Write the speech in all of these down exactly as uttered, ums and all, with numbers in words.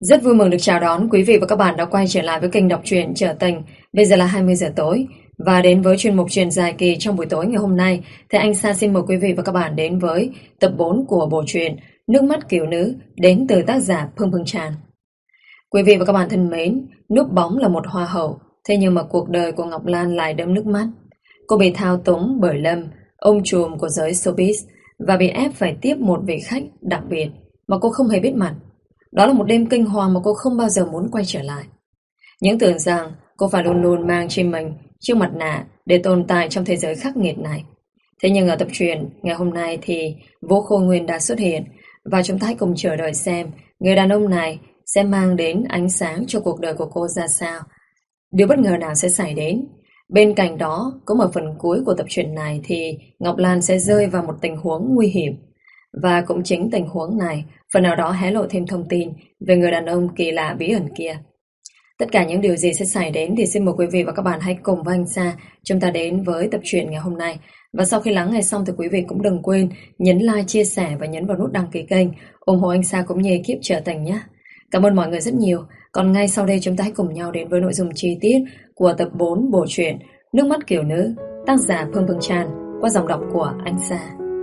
Rất vui mừng được chào đón quý vị và các bạn đã quay trở lại với kênh đọc truyện Trở Tình. Bây giờ là hai mươi giờ tối và đến với chuyên mục truyện dài kỳ trong buổi tối ngày hôm nay thì anh Sa xin mời quý vị và các bạn đến với tập bốn của bộ truyện Nước mắt kiểu nữ đến từ tác giả Phương Phương Tràn. Quý vị và các bạn thân mến, núp bóng là một hoa hậu, thế nhưng mà cuộc đời của Ngọc Lan lại đẫm nước mắt. Cô bị thao túng bởi Lâm, ông trùm của giới showbiz, và bị ép phải tiếp một vị khách đặc biệt mà cô không hề biết mặt. Đó là một đêm kinh hoàng mà cô không bao giờ muốn quay trở lại. Những tưởng rằng cô phải luôn luôn mang trên mình chiếc mặt nạ để tồn tại trong thế giới khắc nghiệt này. Thế nhưng ở tập truyện ngày hôm nay thì Vũ Khôi Nguyên đã xuất hiện, và chúng ta hãy cùng chờ đợi xem người đàn ông này sẽ mang đến ánh sáng cho cuộc đời của cô ra sao. Điều bất ngờ nào sẽ xảy đến. Bên cạnh đó, cũng ở phần cuối của tập truyện này thì Ngọc Lan sẽ rơi vào một tình huống nguy hiểm. Và cũng chính tình huống này phần nào đó hé lộ thêm thông tin về người đàn ông kỳ lạ bí ẩn kia. Tất cả những điều gì sẽ xảy đến thì xin mời quý vị và các bạn hãy cùng với anh Sa chúng ta đến với tập truyện ngày hôm nay. Và sau khi lắng nghe xong thì quý vị cũng đừng quên nhấn like, chia sẻ và nhấn vào nút đăng ký kênh ủng hộ anh Sa cũng như ekip Trở Tình nhé. Cảm ơn mọi người rất nhiều. Còn ngay sau đây chúng ta hãy cùng nhau đến với nội dung chi tiết của tập bốn bộ truyện Nước mắt kiểu nữ, tác giả Phương Phương Tràn, qua giọng đọc của anh Sa.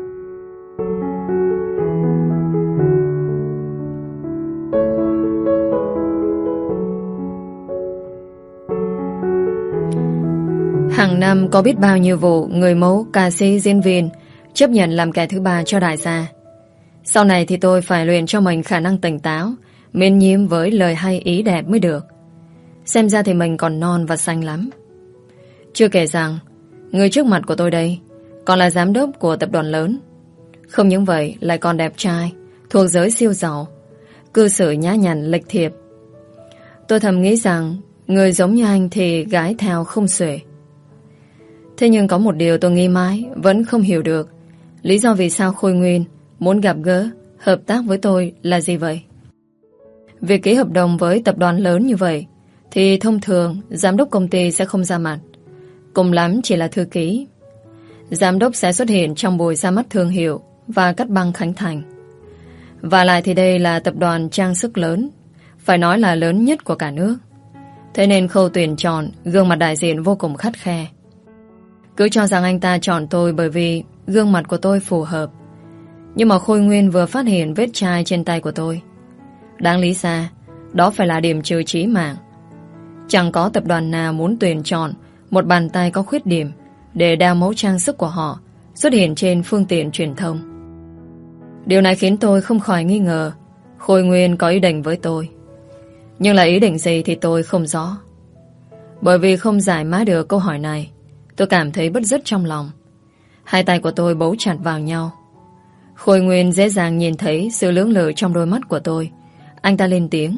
Hàng năm có biết bao nhiêu vụ người mẫu, ca sĩ, diễn viên chấp nhận làm kẻ thứ ba cho đại gia. Sau này thì tôi phải luyện cho mình khả năng tỉnh táo, mến nhiếm với lời hay ý đẹp mới được. Xem ra thì mình còn non và xanh lắm. Chưa kể rằng người trước mặt của tôi đây còn là giám đốc của tập đoàn lớn. Không những vậy lại còn đẹp trai, thuộc giới siêu giàu, cư xử nhã nhặn lịch thiệp. Tôi thầm nghĩ rằng người giống như anh thì gái theo không xuể. Thế nhưng có một điều tôi nghĩ mãi vẫn không hiểu được. Lý do vì sao Khôi Nguyên muốn gặp gỡ, hợp tác với tôi là gì vậy? Việc ký hợp đồng với tập đoàn lớn như vậy thì thông thường giám đốc công ty sẽ không ra mặt, cùng lắm chỉ là thư ký. Giám đốc sẽ xuất hiện trong buổi ra mắt thương hiệu và cắt băng khánh thành. Và lại thì đây là tập đoàn trang sức lớn, phải nói là lớn nhất của cả nước. Thế nên khâu tuyển chọn gương mặt đại diện vô cùng khắt khe. Cứ cho rằng anh ta chọn tôi bởi vì gương mặt của tôi phù hợp. Nhưng mà Khôi Nguyên vừa phát hiện vết chai trên tay của tôi. Đáng lý ra đó phải là điểm trừ chí mạng. Chẳng có tập đoàn nào muốn tuyển chọn một bàn tay có khuyết điểm để đeo mẫu trang sức của họ xuất hiện trên phương tiện truyền thông. Điều này khiến tôi không khỏi nghi ngờ Khôi Nguyên có ý định với tôi. Nhưng là ý định gì thì tôi không rõ. Bởi vì không giải mã được câu hỏi này, tôi cảm thấy bứt rứt trong lòng. Hai tay của tôi bấu chặt vào nhau. Khôi Nguyên dễ dàng nhìn thấy sự lưỡng lự trong đôi mắt của tôi. Anh ta lên tiếng.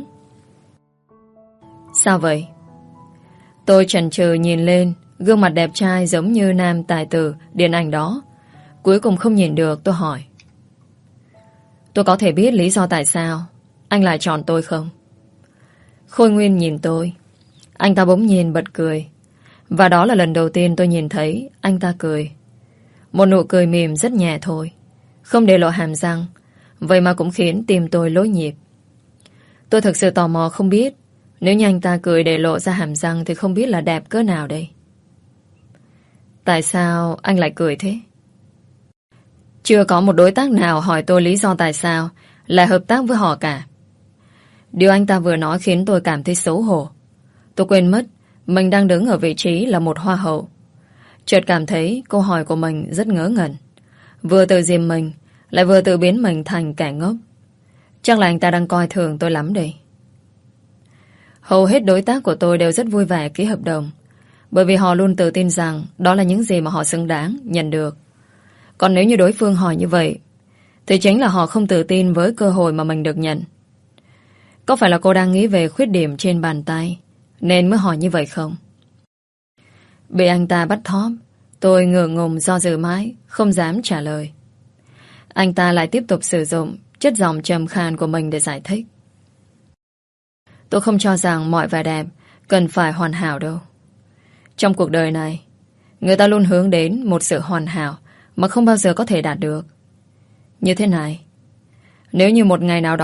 Sao vậy? Tôi chần chừ nhìn lên gương mặt đẹp trai giống như nam tài tử điện ảnh đó. Cuối cùng không nhìn được, tôi hỏi. Tôi có thể biết lý do tại sao anh lại chọn tôi không? Khôi Nguyên nhìn tôi. Anh ta bỗng nhiên bật cười. Và đó là lần đầu tiên tôi nhìn thấy anh ta cười. Một nụ cười mềm rất nhẹ thôi, không để lộ hàm răng. Vậy mà cũng khiến tim tôi lối nhịp. Tôi thực sự tò mò không biết nếu như anh ta cười để lộ ra hàm răng thì không biết là đẹp cỡ nào đây. Tại sao anh lại cười thế? Chưa có một đối tác nào hỏi tôi lý do tại sao lại hợp tác với họ cả. Điều anh ta vừa nói khiến tôi cảm thấy xấu hổ. Tôi quên mất mình đang đứng ở vị trí là một hoa hậu. Chợt cảm thấy câu hỏi của mình rất ngớ ngẩn. Vừa tự dìm mình lại vừa tự biến mình thành kẻ ngốc. Chắc là anh ta đang coi thường tôi lắm đây. Hầu hết đối tác của tôi đều rất vui vẻ ký hợp đồng, bởi vì họ luôn tự tin rằng đó là những gì mà họ xứng đáng nhận được. Còn nếu như đối phương hỏi như vậy thì chính là họ không tự tin với cơ hội mà mình được nhận. Có phải là cô đang nghĩ về khuyết điểm trên bàn tay nên mới hỏi như vậy không? Bị anh ta bắt thóp, tôi ngượng ngùng do dự mãi, không dám trả lời. Anh ta lại tiếp tục sử dụng chất giọng trầm khan của mình để giải thích. Tôi không cho rằng mọi vẻ đẹp cần phải hoàn hảo đâu. Trong cuộc đời này, người ta luôn hướng đến một sự hoàn hảo mà không bao giờ có thể đạt được. Như thế này, nếu như một ngày nào đó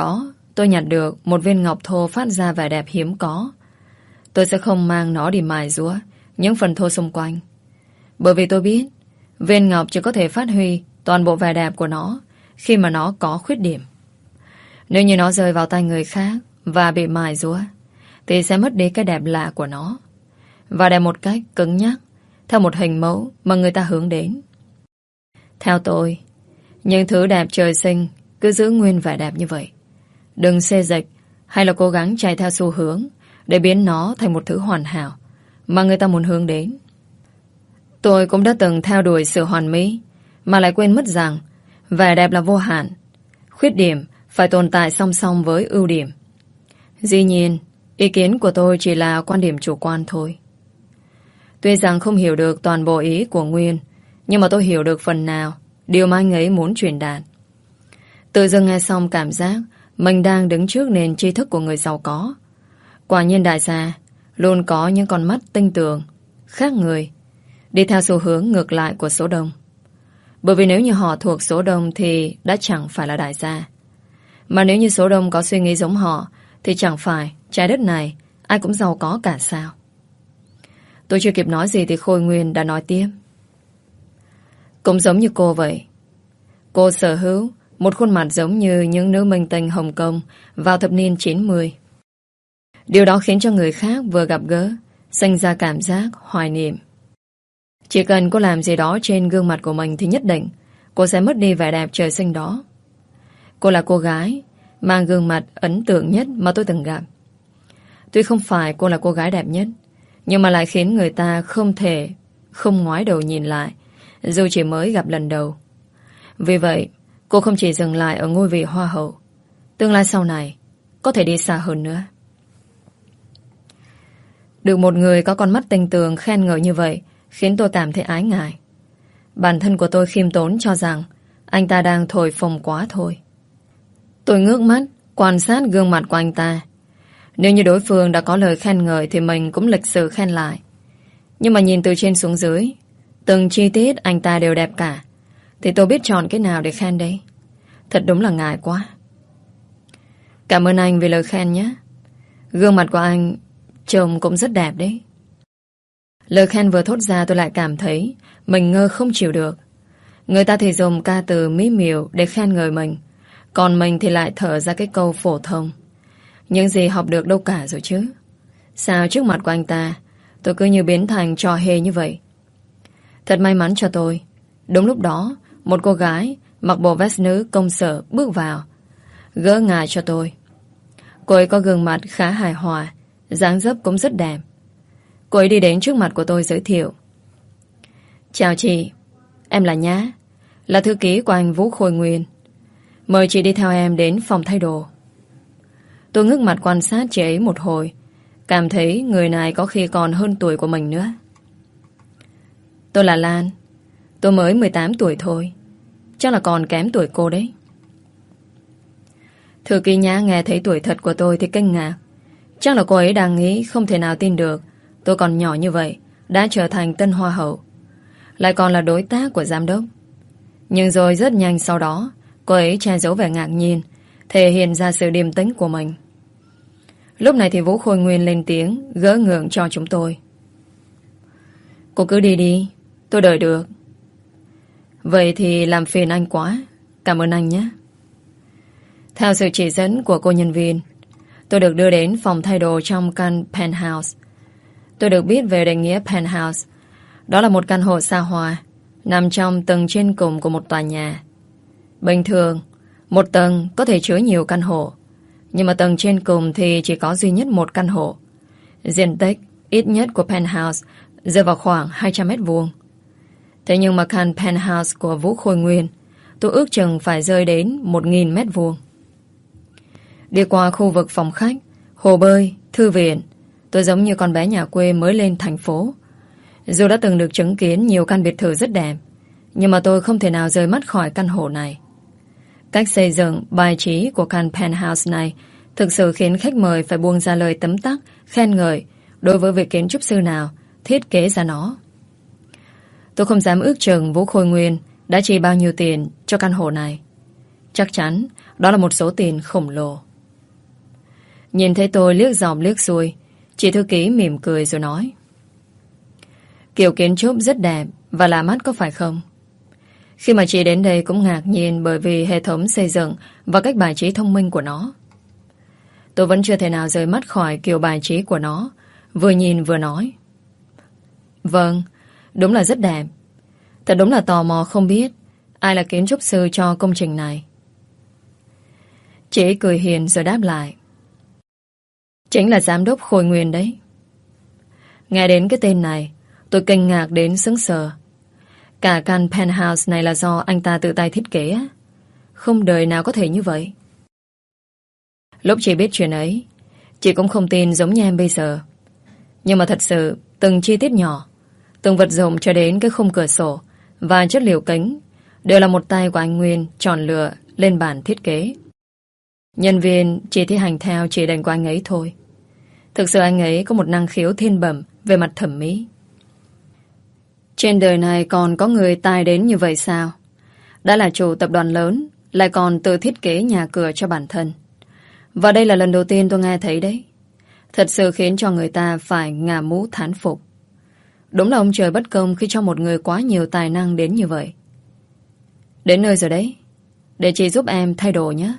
tôi nhặt được một viên ngọc thô phát ra vẻ đẹp hiếm có, tôi sẽ không mang nó đi mài rũa những phần thô xung quanh. Bởi vì tôi biết viên ngọc chỉ có thể phát huy toàn bộ vẻ đẹp của nó khi mà nó có khuyết điểm. Nếu như nó rơi vào tay người khác và bị mài rũa thì sẽ mất đi cái đẹp lạ của nó, và đẹp một cách cứng nhắc theo một hình mẫu mà người ta hướng đến. Theo tôi, những thứ đẹp trời sinh cứ giữ nguyên vẻ đẹp như vậy. Đừng xê dịch hay là cố gắng chạy theo xu hướng để biến nó thành một thứ hoàn hảo mà người ta muốn hướng đến. Tôi cũng đã từng theo đuổi sự hoàn mỹ mà lại quên mất rằng vẻ đẹp là vô hạn, khuyết điểm phải tồn tại song song với ưu điểm. Dĩ nhiên, ý kiến của tôi chỉ là quan điểm chủ quan thôi. Tuy rằng không hiểu được toàn bộ ý của Nguyên, nhưng mà tôi hiểu được phần nào điều mà anh ấy muốn truyền đạt. Tự dưng nghe xong cảm giác mình đang đứng trước nền tri thức của người giàu có. Quả nhiên đại gia luôn có những con mắt tinh tường, khác người, đi theo xu hướng ngược lại của số đông. Bởi vì nếu như họ thuộc số đông thì đã chẳng phải là đại gia. Mà nếu như số đông có suy nghĩ giống họ thì chẳng phải trái đất này ai cũng giàu có cả sao. Tôi chưa kịp nói gì thì Khôi Nguyên đã nói tiếp. Cũng giống như cô vậy. Cô sở hữu một khuôn mặt giống như những nữ minh tinh Hồng Kông vào thập niên chín mươi. Điều đó khiến cho người khác vừa gặp gỡ sinh ra cảm giác hoài niệm. Chỉ cần cô làm gì đó trên gương mặt của mình thì nhất định cô sẽ mất đi vẻ đẹp trời sinh đó. Cô là cô gái mang gương mặt ấn tượng nhất mà tôi từng gặp. Tuy không phải cô là cô gái đẹp nhất, nhưng mà lại khiến người ta không thể không ngoái đầu nhìn lại, dù chỉ mới gặp lần đầu. Vì vậy, cô không chỉ dừng lại ở ngôi vị hoa hậu. Tương lai sau này có thể đi xa hơn nữa. Được một người có con mắt tinh tường khen ngợi như vậy khiến tôi cảm thấy ái ngại. Bản thân của tôi khiêm tốn cho rằng anh ta đang thổi phồng quá thôi. Tôi ngước mắt quan sát gương mặt của anh ta. Nếu như đối phương đã có lời khen ngợi thì mình cũng lịch sự khen lại. Nhưng mà nhìn từ trên xuống dưới, từng chi tiết anh ta đều đẹp cả, thì tôi biết chọn cái nào để khen đây. Thật đúng là ngại quá. Cảm ơn anh vì lời khen nhé. Gương mặt của anh trông cũng rất đẹp đấy. Lời khen vừa thốt ra tôi lại cảm thấy mình ngơ không chịu được. Người ta thì dùng ca từ mỹ miều để khen ngợi mình, còn mình thì lại thở ra cái câu phổ thông. Những gì học được đâu cả rồi chứ. Sao trước mặt của anh ta tôi cứ như biến thành trò hề như vậy. Thật may mắn cho tôi, đúng lúc đó một cô gái mặc bộ vest nữ công sở bước vào, gỡ ngại cho tôi. Cô ấy có gương mặt khá hài hòa, dáng dấp cũng rất đẹp. Cô ấy đi đến trước mặt của tôi giới thiệu. Chào chị, em là Nhã, là thư ký của anh Vũ Khôi Nguyên. Mời chị đi theo em đến phòng thay đồ. Tôi ngước mặt quan sát chị ấy một hồi, cảm thấy người này có khi còn hơn tuổi của mình nữa. Tôi là Lan, tôi mới mười tám tuổi thôi, chắc là còn kém tuổi cô đấy. Thư ký Nhã nghe thấy tuổi thật của tôi thì kinh ngạc. Chắc là cô ấy đang nghĩ không thể nào tin được tôi còn nhỏ như vậy đã trở thành tân hoa hậu, lại còn là đối tác của giám đốc. Nhưng rồi rất nhanh sau đó cô ấy che giấu vẻ ngạc nhiên, thể hiện ra sự điềm tĩnh của mình. Lúc này thì Vũ Khôi Nguyên lên tiếng gỡ ngượng cho chúng tôi. Cô cứ đi đi, tôi đợi được. Vậy thì làm phiền anh quá, cảm ơn anh nhé. Theo sự chỉ dẫn của cô nhân viên, tôi được đưa đến phòng thay đồ trong căn penthouse. Tôi được biết về định nghĩa penthouse. Đó là một căn hộ xa hoa nằm trong tầng trên cùng của một tòa nhà. Bình thường, một tầng có thể chứa nhiều căn hộ, nhưng mà tầng trên cùng thì chỉ có duy nhất một căn hộ. Diện tích ít nhất của penthouse rơi vào khoảng hai trăm mét vuông. Thế nhưng mà căn penthouse của Vũ Khôi Nguyên tôi ước chừng phải rơi đến một nghìn mét vuông. Đi qua khu vực phòng khách, hồ bơi, thư viện, tôi giống như con bé nhà quê mới lên thành phố. Dù đã từng được chứng kiến nhiều căn biệt thự rất đẹp, nhưng mà tôi không thể nào rời mắt khỏi căn hộ này. Cách xây dựng, bài trí của căn penthouse này thực sự khiến khách mời phải buông ra lời tấm tắc, khen ngợi đối với vị kiến trúc sư nào thiết kế ra nó. Tôi không dám ước chừng Vũ Khôi Nguyên đã chi bao nhiêu tiền cho căn hộ này. Chắc chắn đó là một số tiền khổng lồ. Nhìn thấy tôi liếc dòm liếc xuôi, chị thư ký mỉm cười rồi nói: kiểu kiến trúc rất đẹp và lạ mắt có phải không? Khi mà chị đến đây cũng ngạc nhiên bởi vì hệ thống xây dựng và cách bài trí thông minh của nó. Tôi vẫn chưa thể nào rời mắt khỏi kiểu bài trí của nó, vừa nhìn vừa nói: vâng, đúng là rất đẹp. Thật đúng là tò mò không biết ai là kiến trúc sư cho công trình này. Chị cười hiền rồi đáp lại: chính là giám đốc Khôi Nguyên đấy. Nghe đến cái tên này, tôi kinh ngạc đến sững sờ. Cả căn penthouse này là do anh ta tự tay thiết kế á? Không đời nào có thể như vậy. Lúc chị biết chuyện ấy, chị cũng không tin giống như em bây giờ. Nhưng mà thật sự, từng chi tiết nhỏ, từng vật dụng cho đến cái khung cửa sổ và chất liệu kính đều là một tay của anh Nguyên chọn lựa lên bản thiết kế. Nhân viên chỉ thi hành theo chỉ định của anh ấy thôi. Thực sự anh ấy có một năng khiếu thiên bẩm về mặt thẩm mỹ. Trên đời này còn có người tài đến như vậy sao? Đã là chủ tập đoàn lớn, lại còn tự thiết kế nhà cửa cho bản thân. Và đây là lần đầu tiên tôi nghe thấy đấy. Thật sự khiến cho người ta phải ngả mũ thán phục. Đúng là ông trời bất công khi cho một người quá nhiều tài năng đến như vậy. Đến nơi rồi đấy. Để chị giúp em thay đồ nhé.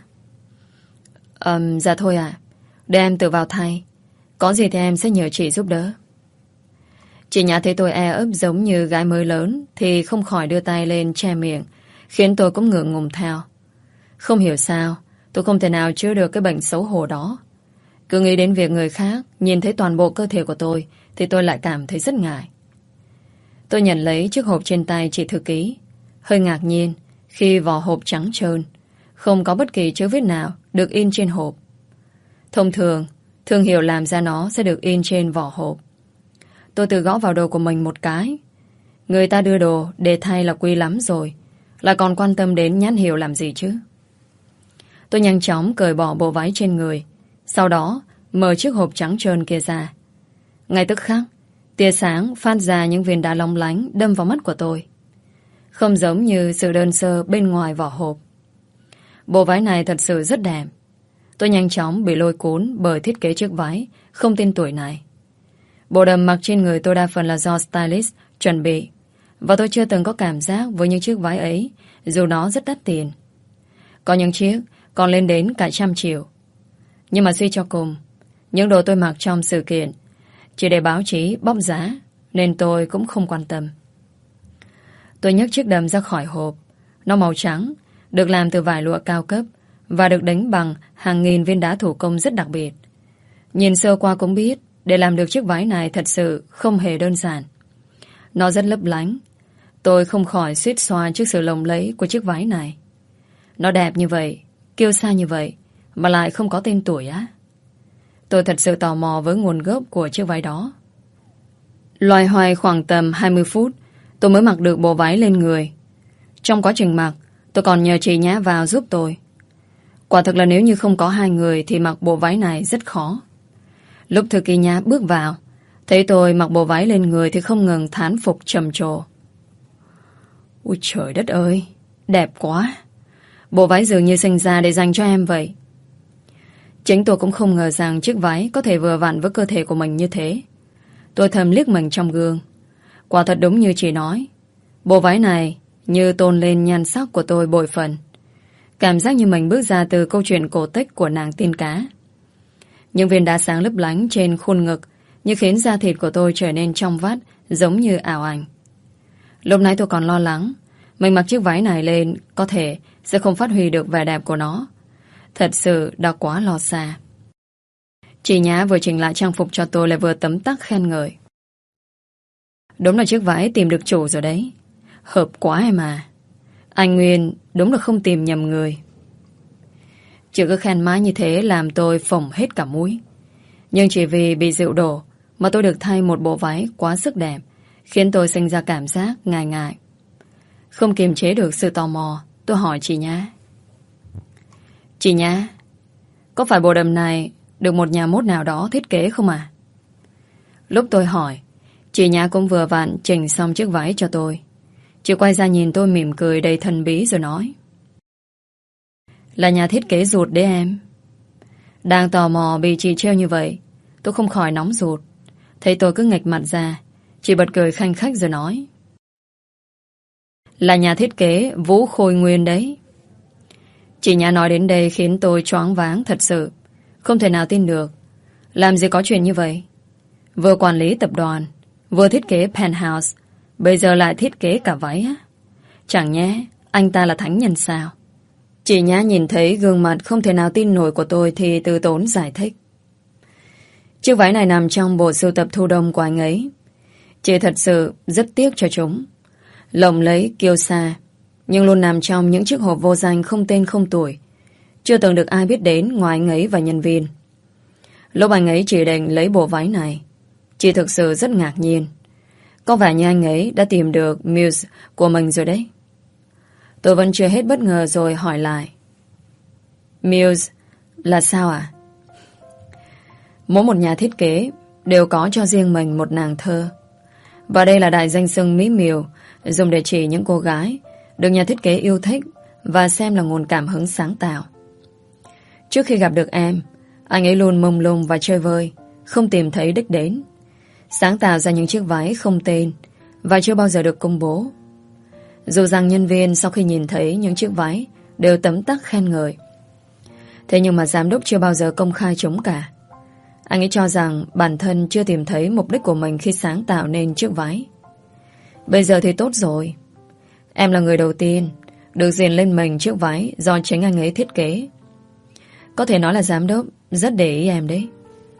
Ừm, dạ thôi ạ. Để em tự vào thay. Có gì thì em sẽ nhờ chị giúp đỡ. Chị Nhã thấy tôi e ấp giống như gái mới lớn thì không khỏi đưa tay lên che miệng, khiến tôi cũng ngượng ngùng theo. Không hiểu sao tôi không thể nào chữa được cái bệnh xấu hổ đó. Cứ nghĩ đến việc người khác nhìn thấy toàn bộ cơ thể của tôi thì tôi lại cảm thấy rất ngại. Tôi nhận lấy chiếc hộp trên tay chị thư ký, hơi ngạc nhiên khi vỏ hộp trắng trơn, không có bất kỳ chữ viết nào được in trên hộp. Thông thường, thương hiệu làm ra nó sẽ được in trên vỏ hộp. Tôi tự gõ vào đồ của mình một cái. Người ta đưa đồ để thay là quý lắm rồi, lại còn quan tâm đến nhãn hiệu làm gì chứ. Tôi nhanh chóng cởi bỏ bộ váy trên người, sau đó mở chiếc hộp trắng trơn kia ra. Ngay tức khắc, tia sáng phát ra những viên đá long lánh đâm vào mắt của tôi. Không giống như sự đơn sơ bên ngoài vỏ hộp. Bộ váy này thật sự rất đẹp. Tôi nhanh chóng bị lôi cuốn bởi thiết kế chiếc váy không tên tuổi này. Bộ đầm mặc trên người tôi đa phần là do stylist chuẩn bị, và tôi chưa từng có cảm giác với những chiếc váy ấy, dù nó rất đắt tiền. Có những chiếc còn lên đến cả trăm triệu. Nhưng mà suy cho cùng, những đồ tôi mặc trong sự kiện chỉ để báo chí bóc giá, nên tôi cũng không quan tâm. Tôi nhấc chiếc đầm ra khỏi hộp. Nó màu trắng, được làm từ vải lụa cao cấp và được đánh bằng hàng nghìn viên đá thủ công rất đặc biệt. Nhìn sơ qua cũng biết, để làm được chiếc váy này thật sự không hề đơn giản. Nó rất lấp lánh. Tôi không khỏi suýt xoa trước sự lộng lẫy của chiếc váy này. Nó đẹp như vậy, kiêu sa như vậy, mà lại không có tên tuổi á. Tôi thật sự tò mò với nguồn gốc của chiếc váy đó. Loay hoay khoảng tầm hai mươi phút, tôi mới mặc được bộ váy lên người. Trong quá trình mặc, tôi còn nhờ chị Nhã vào giúp tôi. Quả thực là nếu như không có hai người thì mặc bộ váy này rất khó. Lúc thư ký Nhã bước vào, thấy tôi mặc bộ váy lên người thì không ngừng thán phục trầm trồ. Ôi trời đất ơi, đẹp quá. Bộ váy dường như sinh ra để dành cho em vậy. Chính tôi cũng không ngờ rằng chiếc váy có thể vừa vặn với cơ thể của mình như thế. Tôi thầm liếc mình trong gương. Quả thật đúng như chị nói, bộ váy này như tôn lên nhan sắc của tôi bội phần. Cảm giác như mình bước ra từ câu chuyện cổ tích của nàng tiên cá. Những viên đá sáng lấp lánh trên khuôn ngực như khiến da thịt của tôi trở nên trong vắt, giống như ảo ảnh. Lúc nãy tôi còn lo lắng mình mặc chiếc váy này lên có thể sẽ không phát huy được vẻ đẹp của nó. Thật sự đã quá lo xa. Chị Nhã vừa chỉnh lại trang phục cho tôi lại vừa tấm tắc khen ngợi. Đúng là chiếc váy tìm được chủ rồi đấy. Hợp quá em à. Anh Nguyên đúng là không tìm nhầm người. Chị cứ khen mãi như thế làm tôi phồng hết cả mũi. Nhưng chỉ vì bị rượu đổ mà tôi được thay một bộ váy quá sức đẹp, khiến tôi sinh ra cảm giác ngại ngại. Không kiềm chế được sự tò mò, tôi hỏi chị Nhã. Chị Nhã, có phải bộ đầm này được một nhà mốt nào đó thiết kế không à? Lúc tôi hỏi, chị Nhã cũng vừa vặn chỉnh xong chiếc váy cho tôi. Chị quay ra nhìn tôi mỉm cười đầy thần bí rồi nói. Là nhà thiết kế ruột đấy em. Đang tò mò bị chị trêu như vậy, tôi không khỏi nóng ruột. Thấy tôi cứ nghệch mặt ra, chị bật cười khanh khách rồi nói: Là nhà thiết kế Vũ Khôi Nguyên đấy. Chị Nhã nói đến đây khiến tôi choáng váng thật sự. Không thể nào tin được. Làm gì có chuyện như vậy. Vừa quản lý tập đoàn, vừa thiết kế penthouse, bây giờ lại thiết kế cả váy á. Chẳng nhẽ anh ta là thánh nhân sao? Chị Nhã nhìn thấy gương mặt không thể nào tin nổi của tôi thì từ tốn giải thích. Chiếc váy này nằm trong bộ sưu tập thu đông của anh ấy. Chị thật sự rất tiếc cho chúng. Lộng lấy kiêu sa, nhưng luôn nằm trong những chiếc hộp vô danh không tên không tuổi. Chưa từng được ai biết đến ngoài anh ấy và nhân viên. Lúc anh ấy chỉ định lấy bộ váy này, chị thực sự rất ngạc nhiên. Có vẻ như anh ấy đã tìm được muse của mình rồi đấy. Tôi vẫn chưa hết bất ngờ rồi hỏi lại: Muse là sao ạ? À? Mỗi một nhà thiết kế đều có cho riêng mình một nàng thơ. Và đây là đại danh xưng mỹ miều dùng để chỉ những cô gái được nhà thiết kế yêu thích và xem là nguồn cảm hứng sáng tạo. Trước khi gặp được em, anh ấy luôn mông lung và chơi vơi, không tìm thấy đích đến, sáng tạo ra những chiếc váy không tên và chưa bao giờ được công bố. Dù rằng nhân viên sau khi nhìn thấy những chiếc váy đều tấm tắc khen ngợi, thế nhưng mà giám đốc chưa bao giờ công khai chúng cả. Anh ấy cho rằng bản thân chưa tìm thấy mục đích của mình khi sáng tạo nên chiếc váy. Bây giờ thì tốt rồi. Em là người đầu tiên được diện lên mình chiếc váy do chính anh ấy thiết kế. Có thể nói là giám đốc rất để ý em đấy.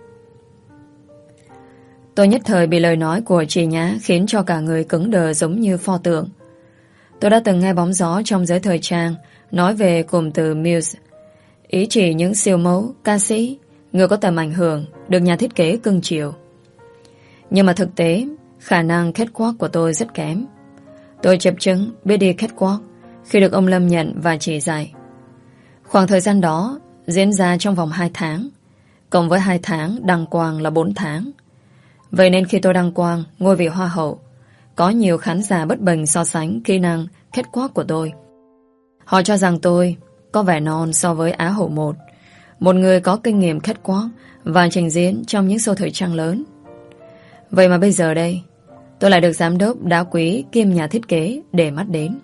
Tôi nhất thời bị lời nói của chị Nhã khiến cho cả người cứng đờ giống như pho tượng. Tôi đã từng nghe bóng gió trong giới thời trang nói về cụm từ muse, ý chỉ những siêu mẫu, ca sĩ, người có tầm ảnh hưởng được nhà thiết kế cưng chiều. Nhưng mà thực tế, khả năng catwalk của tôi rất kém. Tôi chập chững biết đi catwalk khi được ông Lâm nhận và chỉ dạy. Khoảng thời gian đó diễn ra trong vòng hai tháng, cộng với hai tháng đăng quang là bốn tháng. Vậy nên khi tôi đăng quang ngôi vị hoa hậu, có nhiều khán giả bất bình so sánh kỹ năng catwalk của tôi. Họ cho rằng tôi có vẻ non so với Á hậu một, một người có kinh nghiệm catwalk và trình diễn trong những show thời trang lớn. Vậy mà bây giờ đây, tôi lại được giám đốc đá quý kiêm nhà thiết kế để mắt đến.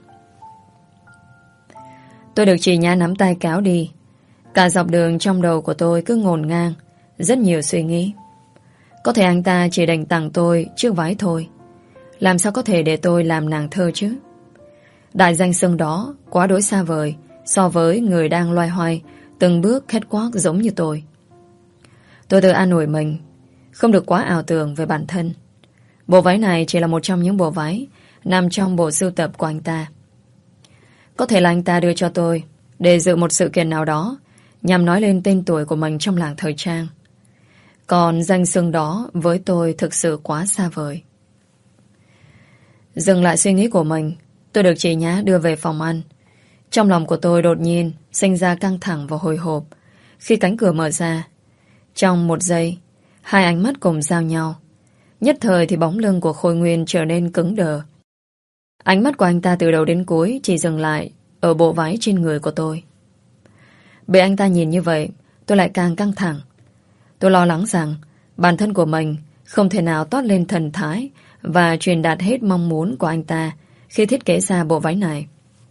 Tôi được chị Nhã nắm tay kéo đi. Cả dọc đường trong đầu của tôi cứ ngổn ngang rất nhiều suy nghĩ. Có thể anh ta chỉ định tặng tôi chiếc váy thôi, làm sao có thể để tôi làm nàng thơ chứ? Đại danh xưng đó quá đối xa vời so với người đang loay hoay từng bước catwalk giống như tôi. Tôi tự an ủi mình không được quá ảo tưởng về bản thân. Bộ váy này chỉ là một trong những bộ váy nằm trong bộ sưu tập của anh ta. Có thể là anh ta đưa cho tôi để dự một sự kiện nào đó nhằm nói lên tên tuổi của mình trong làng thời trang. Còn danh xưng đó với tôi thực sự quá xa vời. Dừng lại suy nghĩ của mình, tôi được chị Nhã đưa về phòng ăn. Trong lòng của tôi đột nhiên sinh ra căng thẳng và hồi hộp khi cánh cửa mở ra. Trong một giây, hai ánh mắt cùng giao nhau. Nhất thời thì bóng lưng của Khôi Nguyên trở nên cứng đờ. Ánh mắt của anh ta từ đầu đến cuối chỉ dừng lại ở bộ váy trên người của tôi. Bị anh ta nhìn như vậy, tôi lại càng căng thẳng. Tôi lo lắng rằng bản thân của mình không thể nào toát lên thần thái và truyền đạt hết mong muốn của anh ta khi thiết kế ra bộ váy này.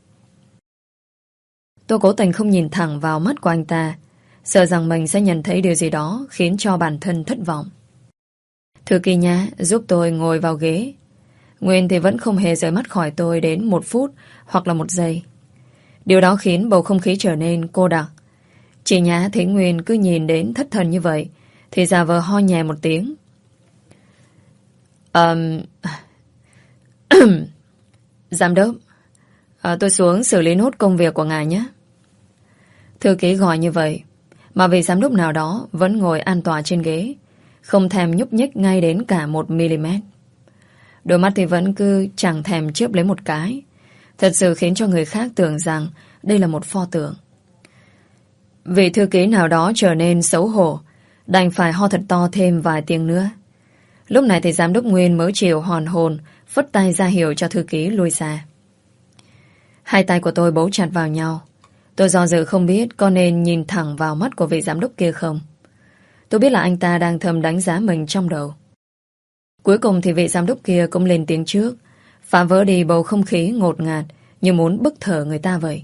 Tôi cố tình không nhìn thẳng vào mắt của anh ta, sợ rằng mình sẽ nhận thấy điều gì đó khiến cho bản thân thất vọng. Thư ký Nhã giúp tôi ngồi vào ghế. Nguyên thì vẫn không hề rời mắt khỏi tôi đến một phút hoặc là một giây. Điều đó khiến bầu không khí trở nên cô đặc. Chị Nhã thấy Nguyên cứ nhìn đến thất thần như vậy thì giả vờ ho nhẹ một tiếng. um... Giám đốc, à, tôi xuống xử lý nốt công việc của ngài nhé. Thư ký gọi như vậy mà vị giám đốc nào đó vẫn ngồi an tọa trên ghế, không thèm nhúc nhích ngay đến cả một mm. Đôi mắt thì vẫn cứ chẳng thèm chớp lấy một cái. Thật sự khiến cho người khác tưởng rằng đây là một pho tượng. Vị thư ký nào đó trở nên xấu hổ, đành phải ho thật to thêm vài tiếng nữa. Lúc này thì giám đốc Nguyên mới chịu hoàn hồn, phất tay ra hiệu cho thư ký lui ra. Hai tay của tôi bấu chặt vào nhau. Tôi do dự không biết có nên nhìn thẳng vào mắt của vị giám đốc kia không. Tôi biết là anh ta đang thầm đánh giá mình trong đầu. Cuối cùng thì vị giám đốc kia cũng lên tiếng trước, phá vỡ đi bầu không khí ngột ngạt như muốn bức thở người ta vậy.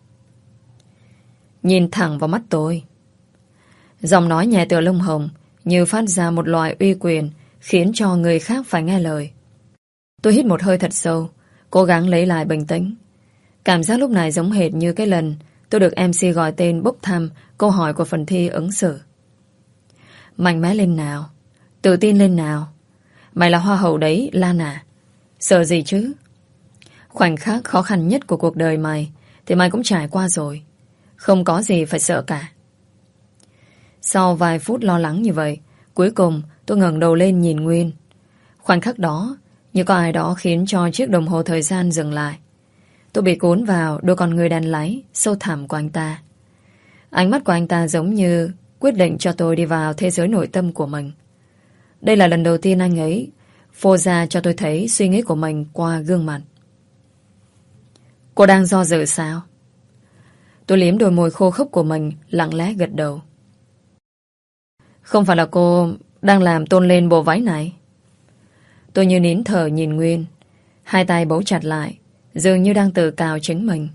Nhìn thẳng vào mắt tôi. Giọng nói nhẹ tựa lông hồng, như phát ra một loại uy quyền, khiến cho người khác phải nghe lời. Tôi hít một hơi thật sâu, cố gắng lấy lại bình tĩnh. Cảm giác lúc này giống hệt như cái lần tôi được em xê gọi tên bốc thăm câu hỏi của phần thi ứng xử. Mạnh mẽ lên nào, tự tin lên nào. Mày là hoa hậu đấy, Lan à. Sợ gì chứ? Khoảnh khắc khó khăn nhất của cuộc đời mày thì mày cũng trải qua rồi. Không có gì phải sợ cả. Sau vài phút lo lắng như vậy, cuối cùng tôi ngẩng đầu lên nhìn Nguyên. Khoảnh khắc đó, như có ai đó khiến cho chiếc đồng hồ thời gian dừng lại. Tôi bị cuốn vào đôi con người đàn láy sâu thẳm của anh ta. Ánh mắt của anh ta giống như quyết định cho tôi đi vào thế giới nội tâm của mình. Đây là lần đầu tiên anh ấy phô ra cho tôi thấy suy nghĩ của mình qua gương mặt. Cô đang do dự sao? Tôi liếm đôi môi khô khốc của mình, lặng lẽ gật đầu. Không phải là cô đang làm tôn lên bộ váy này? Tôi như nín thở nhìn Nguyên, hai tay bấu chặt lại, dường như đang tự cào chính mình.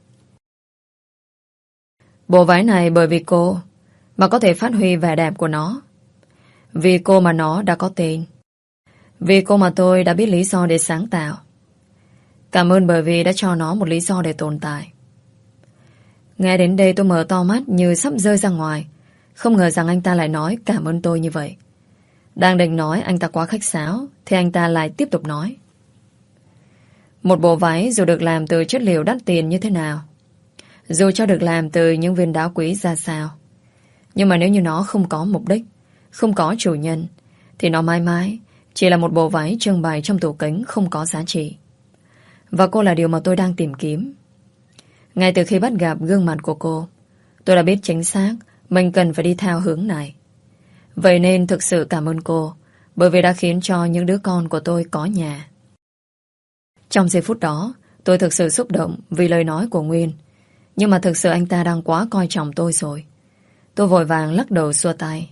Bộ váy này bởi vì cô mà có thể phát huy vẻ đẹp của nó. Vì cô mà nó đã có tên. Vì cô mà tôi đã biết lý do để sáng tạo. Cảm ơn bởi vì đã cho nó một lý do để tồn tại. Nghe đến đây tôi mở to mắt như sắp rơi ra ngoài. Không ngờ rằng anh ta lại nói cảm ơn tôi như vậy. Đang định nói anh ta quá khách sáo, thì anh ta lại tiếp tục nói. Một bộ váy dù được làm từ chất liệu đắt tiền như thế nào, dù cho được làm từ những viên đá quý ra sao, nhưng mà nếu như nó không có mục đích, không có chủ nhân, thì nó mãi mãi chỉ là một bộ váy trưng bày trong tủ kính không có giá trị. Và cô là điều mà tôi đang tìm kiếm. Ngay từ khi bắt gặp gương mặt của cô, tôi đã biết chính xác mình cần phải đi theo hướng này. Vậy nên thực sự cảm ơn cô, bởi vì đã khiến cho những đứa con của tôi có nhà. Trong giây phút đó, tôi thực sự xúc động vì lời nói của Nguyên. Nhưng mà thực sự anh ta đang quá coi trọng tôi rồi. Tôi vội vàng lắc đầu xua tay.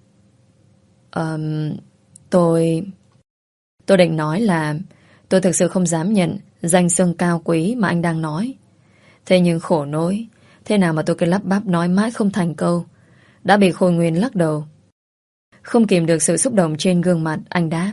um, Tôi... Tôi định nói là tôi thực sự không dám nhận danh xưng cao quý mà anh đang nói. Thế nhưng khổ nỗi, thế nào mà tôi cứ lắp bắp nói mãi không thành câu. Đã bị Khôi Nguyên lắc đầu. Không kìm được sự xúc động trên gương mặt, anh đáp.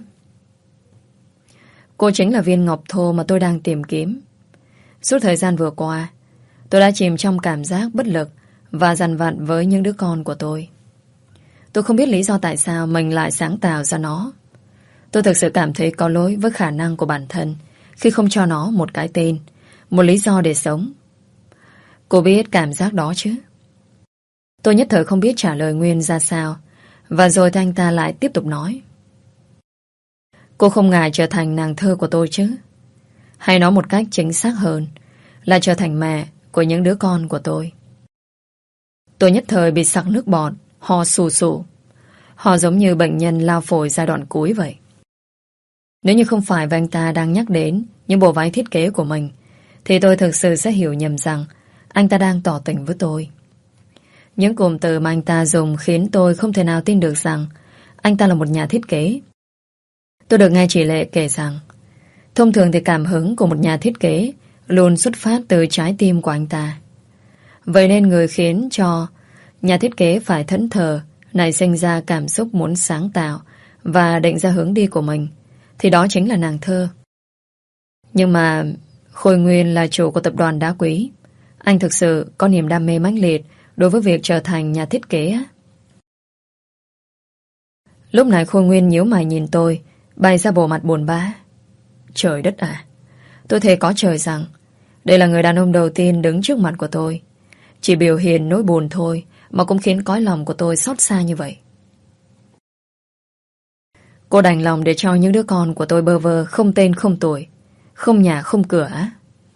Cô chính là viên ngọc thô mà tôi đang tìm kiếm. Suốt thời gian vừa qua, tôi đã chìm trong cảm giác bất lực và dằn vặt với những đứa con của tôi. Tôi không biết lý do tại sao mình lại sáng tạo ra nó. Tôi thực sự cảm thấy có lỗi với khả năng của bản thân khi không cho nó một cái tên, một lý do để sống. Cô biết cảm giác đó chứ? Tôi nhất thời không biết trả lời Nguyên ra sao. Và rồi thì anh ta lại tiếp tục nói. Cô không ngại trở thành nàng thơ của tôi chứ? Hay nói một cách chính xác hơn là trở thành mẹ của những đứa con của tôi. Tôi nhất thời bị sặc nước bọt, ho sù sù. Họ giống như bệnh nhân lao phổi giai đoạn cuối vậy. Nếu như không phải và anh ta đang nhắc đến những bộ váy thiết kế của mình, thì tôi thực sự sẽ hiểu nhầm rằng anh ta đang tỏ tình với tôi. Những cụm từ mà anh ta dùng khiến tôi không thể nào tin được rằng anh ta là một nhà thiết kế. Tôi được nghe chị Lệ kể rằng thông thường thì cảm hứng của một nhà thiết kế luôn xuất phát từ trái tim của anh ta. Vậy nên người khiến cho nhà thiết kế phải thẫn thờ nảy sinh ra cảm xúc muốn sáng tạo và định ra hướng đi của mình, thì đó chính là nàng thơ. Nhưng mà Khôi Nguyên là chủ của tập đoàn đá quý. Anh thực sự có niềm đam mê mãnh liệt đối với việc trở thành nhà thiết kế á. Lúc này Khôi Nguyên nhíu mày nhìn tôi, bày ra bộ mặt buồn bã. Trời đất à, tôi thề có trời rằng đây là người đàn ông đầu tiên đứng trước mặt của tôi. Chỉ biểu hiện nỗi buồn thôi mà cũng khiến cõi lòng của tôi xót xa như vậy. Cô đành lòng để cho những đứa con của tôi bơ vơ, không tên không tuổi, không nhà không cửa á?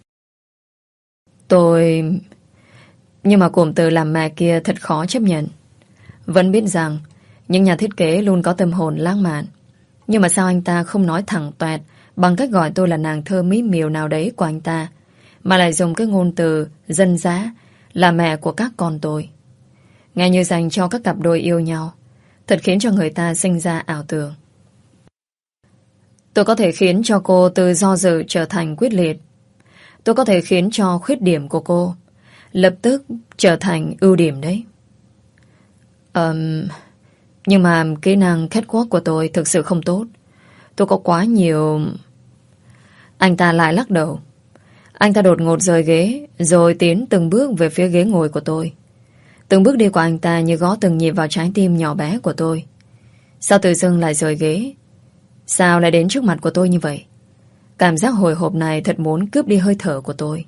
Tôi... Nhưng mà cụm từ làm mẹ kia thật khó chấp nhận. Vẫn biết rằng những nhà thiết kế luôn có tâm hồn lãng mạn. Nhưng mà sao anh ta không nói thẳng toẹt bằng cách gọi tôi là nàng thơ mỹ miều nào đấy của anh ta, mà lại dùng cái ngôn từ dân dã là mẹ của các con tôi. Nghe như dành cho các cặp đôi yêu nhau, thật khiến cho người ta sinh ra ảo tưởng. Tôi có thể khiến cho cô từ do dự trở thành quyết liệt. Tôi có thể khiến cho khuyết điểm của cô lập tức trở thành ưu điểm đấy. um, Nhưng mà kỹ năng catwalk của tôi thực sự không tốt. Tôi có quá nhiều... Anh ta lại lắc đầu. Anh ta đột ngột rời ghế, rồi tiến từng bước về phía ghế ngồi của tôi. Từng bước đi của anh ta như gõ từng nhịp vào trái tim nhỏ bé của tôi. Sao tự dưng lại rời ghế? Sao lại đến trước mặt của tôi như vậy? Cảm giác hồi hộp này thật muốn cướp đi hơi thở của tôi.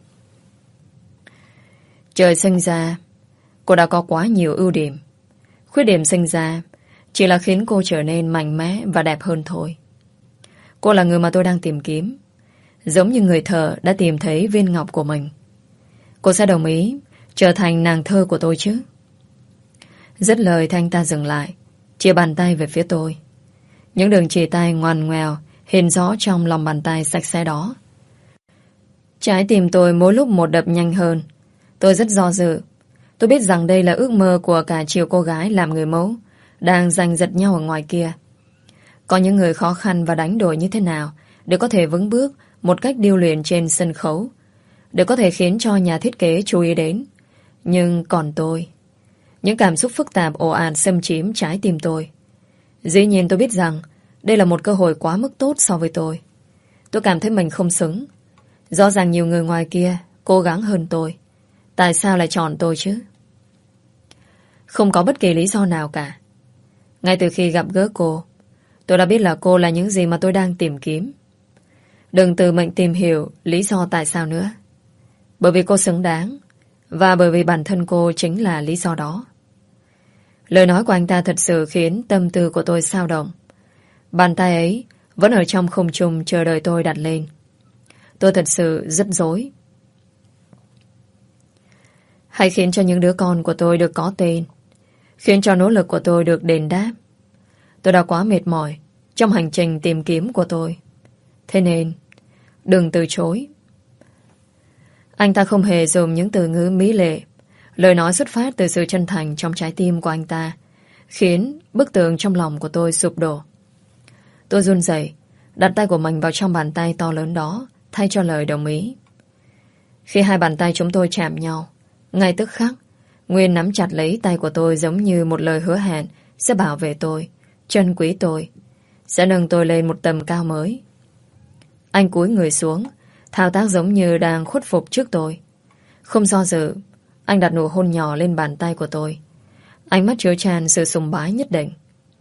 Trời sinh ra, cô đã có quá nhiều ưu điểm. Khuyết điểm sinh ra chỉ là khiến cô trở nên mạnh mẽ và đẹp hơn thôi. Cô là người mà tôi đang tìm kiếm, giống như người thợ đã tìm thấy viên ngọc của mình. Cô sẽ đồng ý trở thành nàng thơ của tôi chứ? Dứt lời thì anh ta dừng lại, chia bàn tay về phía tôi. Những đường chỉ tay ngoằn ngoèo hiện rõ trong lòng bàn tay sạch sẽ đó. Trái tim tôi mỗi lúc một đập nhanh hơn. Tôi rất do dự. Tôi biết rằng đây là ước mơ của cả triệu cô gái làm người mẫu đang giành giật nhau ở ngoài kia. Có những người khó khăn và đánh đổi như thế nào để có thể vững bước một cách điêu luyện trên sân khấu, để có thể khiến cho nhà thiết kế chú ý đến. Nhưng còn tôi, những cảm xúc phức tạp ồ ạt xâm chiếm trái tim tôi. Dĩ nhiên tôi biết rằng đây là một cơ hội quá mức tốt so với tôi. Tôi cảm thấy mình không xứng. Rõ ràng nhiều người ngoài kia cố gắng hơn tôi. Tại sao lại chọn tôi chứ? Không có bất kỳ lý do nào cả. Ngay từ khi gặp gỡ cô, tôi đã biết là cô là những gì mà tôi đang tìm kiếm. Đừng tự mình tìm hiểu lý do tại sao nữa. Bởi vì cô xứng đáng, và bởi vì bản thân cô chính là lý do đó. Lời nói của anh ta thật sự khiến tâm tư của tôi xao động. Bàn tay ấy vẫn ở trong không trung chờ đợi tôi đặt lên. Tôi thật sự rất rối. Hãy khiến cho những đứa con của tôi được có tên, khiến cho nỗ lực của tôi được đền đáp. Tôi đã quá mệt mỏi trong hành trình tìm kiếm của tôi. Thế nên đừng từ chối. Anh ta không hề dùng những từ ngữ mỹ lệ. Lời nói xuất phát từ sự chân thành trong trái tim của anh ta, khiến bức tường trong lòng của tôi sụp đổ. Tôi run rẩy, đặt tay của mình vào trong bàn tay to lớn đó, thay cho lời đồng ý. Khi hai bàn tay chúng tôi chạm nhau, ngay tức khắc, Nguyên nắm chặt lấy tay của tôi giống như một lời hứa hẹn sẽ bảo vệ tôi, trân quý tôi, sẽ nâng tôi lên một tầm cao mới. Anh cúi người xuống, thao tác giống như đang khuất phục trước tôi. Không do dự, anh đặt nụ hôn nhỏ lên bàn tay của tôi. Ánh mắt chứa tràn sự sùng bái nhất định.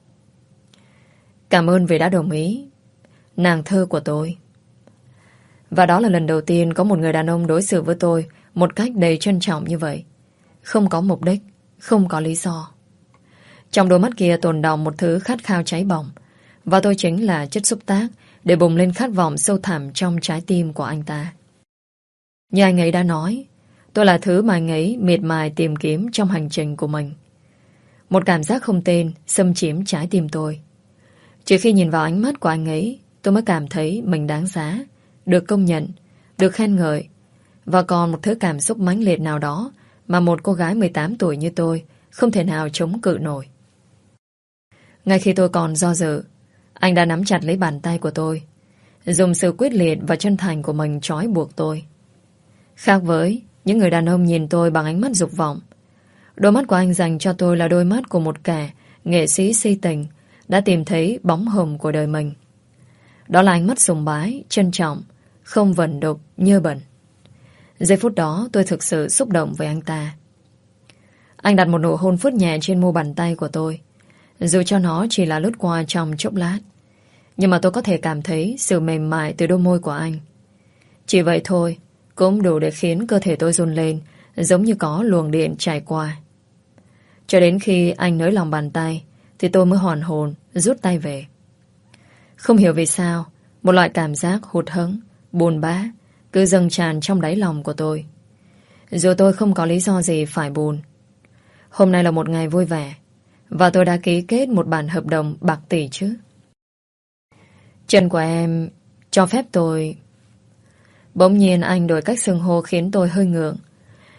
Cảm ơn vì đã đồng ý, nàng thơ của tôi. Và đó là lần đầu tiên có một người đàn ông đối xử với tôi một cách đầy trân trọng như vậy. Không có mục đích, không có lý do. Trong đôi mắt kia tồn đọng một thứ khát khao cháy bỏng, và tôi chính là chất xúc tác để bùng lên khát vọng sâu thẳm trong trái tim của anh ta. Như anh ấy đã nói, tôi là thứ mà anh ấy miệt mài tìm kiếm trong hành trình của mình. Một cảm giác không tên xâm chiếm trái tim tôi. Chỉ khi nhìn vào ánh mắt của anh ấy, tôi mới cảm thấy mình đáng giá, được công nhận, được khen ngợi, và còn một thứ cảm xúc mãnh liệt nào đó mà một cô gái mười tám tuổi như tôi không thể nào chống cự nổi. Ngay khi tôi còn do dự, anh đã nắm chặt lấy bàn tay của tôi, dùng sự quyết liệt và chân thành của mình trói buộc tôi. Khác với những người đàn ông nhìn tôi bằng ánh mắt dục vọng, đôi mắt của anh dành cho tôi là đôi mắt của một kẻ nghệ sĩ si tình đã tìm thấy bóng hồng của đời mình. Đó là ánh mắt sùng bái, trân trọng, không vẩn đục, nhơ bẩn. Giây phút đó tôi thực sự xúc động với anh ta. Anh đặt một nụ hôn phớt nhẹ trên mu bàn tay của tôi, dù cho nó chỉ là lướt qua trong chốc lát. Nhưng mà tôi có thể cảm thấy sự mềm mại từ đôi môi của anh. Chỉ vậy thôi cũng đủ để khiến cơ thể tôi run lên, giống như có luồng điện trải qua. Cho đến khi anh nới lòng bàn tay thì tôi mới hoàn hồn rút tay về. Không hiểu vì sao, một loại cảm giác hụt hẫng, buồn bã cứ dâng tràn trong đáy lòng của tôi. Dù tôi không có lý do gì phải buồn. Hôm nay là một ngày vui vẻ, và tôi đã ký kết một bản hợp đồng bạc tỷ chứ. Chân của em cho phép tôi... Bỗng nhiên anh đổi cách xưng hô khiến tôi hơi ngượng.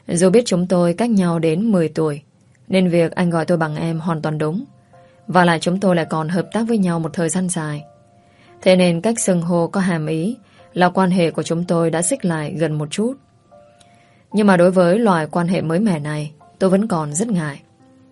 Dù biết chúng tôi cách nhau đến mười tuổi, nên việc anh gọi tôi bằng em hoàn toàn đúng. Và lại chúng tôi lại còn hợp tác với nhau một thời gian dài. Thế nên cách xưng hô có hàm ý là quan hệ của chúng tôi đã xích lại gần một chút. Nhưng mà đối với loại quan hệ mới mẻ này, tôi vẫn còn rất ngại.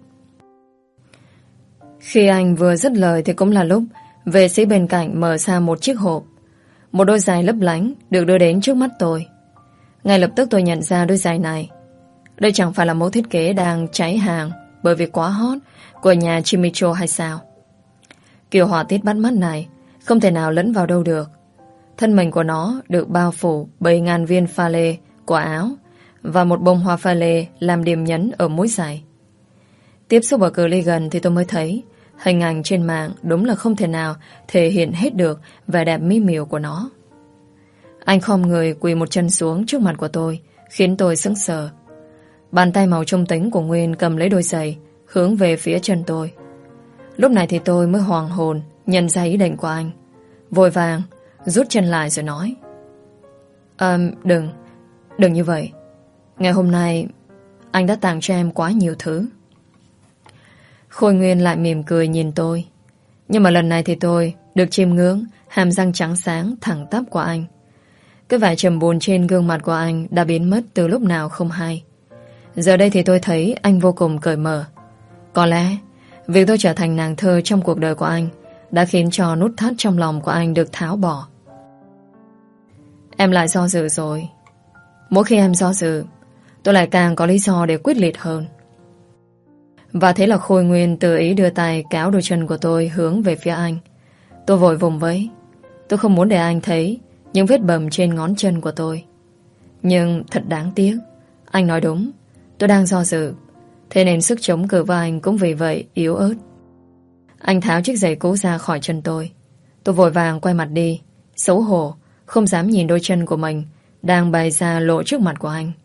Khi anh vừa dứt lời thì cũng là lúc vệ sĩ bên cạnh mở ra một chiếc hộp. Một đôi giày lấp lánh được đưa đến trước mắt tôi. Ngay lập tức tôi nhận ra đôi giày này. Đây chẳng phải là mẫu thiết kế đang cháy hàng bởi vì quá hot của nhà Jimmy Choo hay sao? Kiểu họa tiết bắt mắt này không thể nào lẫn vào đâu được. Thân mình của nó được bao phủ bởi ngàn viên pha lê của áo và một bông hoa pha lê làm điểm nhấn ở mũi giày. Tiếp xúc ở cự ly gần thì tôi mới thấy hình ảnh trên mạng đúng là không thể nào thể hiện hết được vẻ đẹp mỹ miều của nó. Anh khom người quỳ một chân xuống trước mặt của tôi, khiến tôi sững sờ. Bàn tay màu trung tính của Nguyên cầm lấy đôi giày, hướng về phía chân tôi. Lúc này thì tôi mới hoàng hồn nhận ra ý định của anh. Vội vàng rút chân lại rồi nói: À, đừng, đừng như vậy. Ngày hôm nay anh đã tặng cho em quá nhiều thứ. Khôi Nguyên lại mỉm cười nhìn tôi. Nhưng mà lần này thì tôi được chiêm ngưỡng hàm răng trắng sáng thẳng tắp của anh. Cái vẻ trầm buồn trên gương mặt của anh đã biến mất từ lúc nào không hay. Giờ đây thì tôi thấy anh vô cùng cởi mở. Có lẽ việc tôi trở thành nàng thơ trong cuộc đời của anh đã khiến cho nút thắt trong lòng của anh được tháo bỏ. Em lại do dự rồi. Mỗi khi em do dự, tôi lại càng có lý do để quyết liệt hơn. Và thế là Khôi Nguyên tự ý đưa tay kéo đôi chân của tôi hướng về phía anh. Tôi vội vùng vẫy. Tôi không muốn để anh thấy những vết bầm trên ngón chân của tôi. Nhưng thật đáng tiếc, anh nói đúng, tôi đang do dự. Thế nên sức chống cự với anh cũng vì vậy yếu ớt. Anh tháo chiếc giày cũ ra khỏi chân tôi. Tôi vội vàng quay mặt đi, xấu hổ, không dám nhìn đôi chân của mình đang bày ra lộ trước mặt của anh.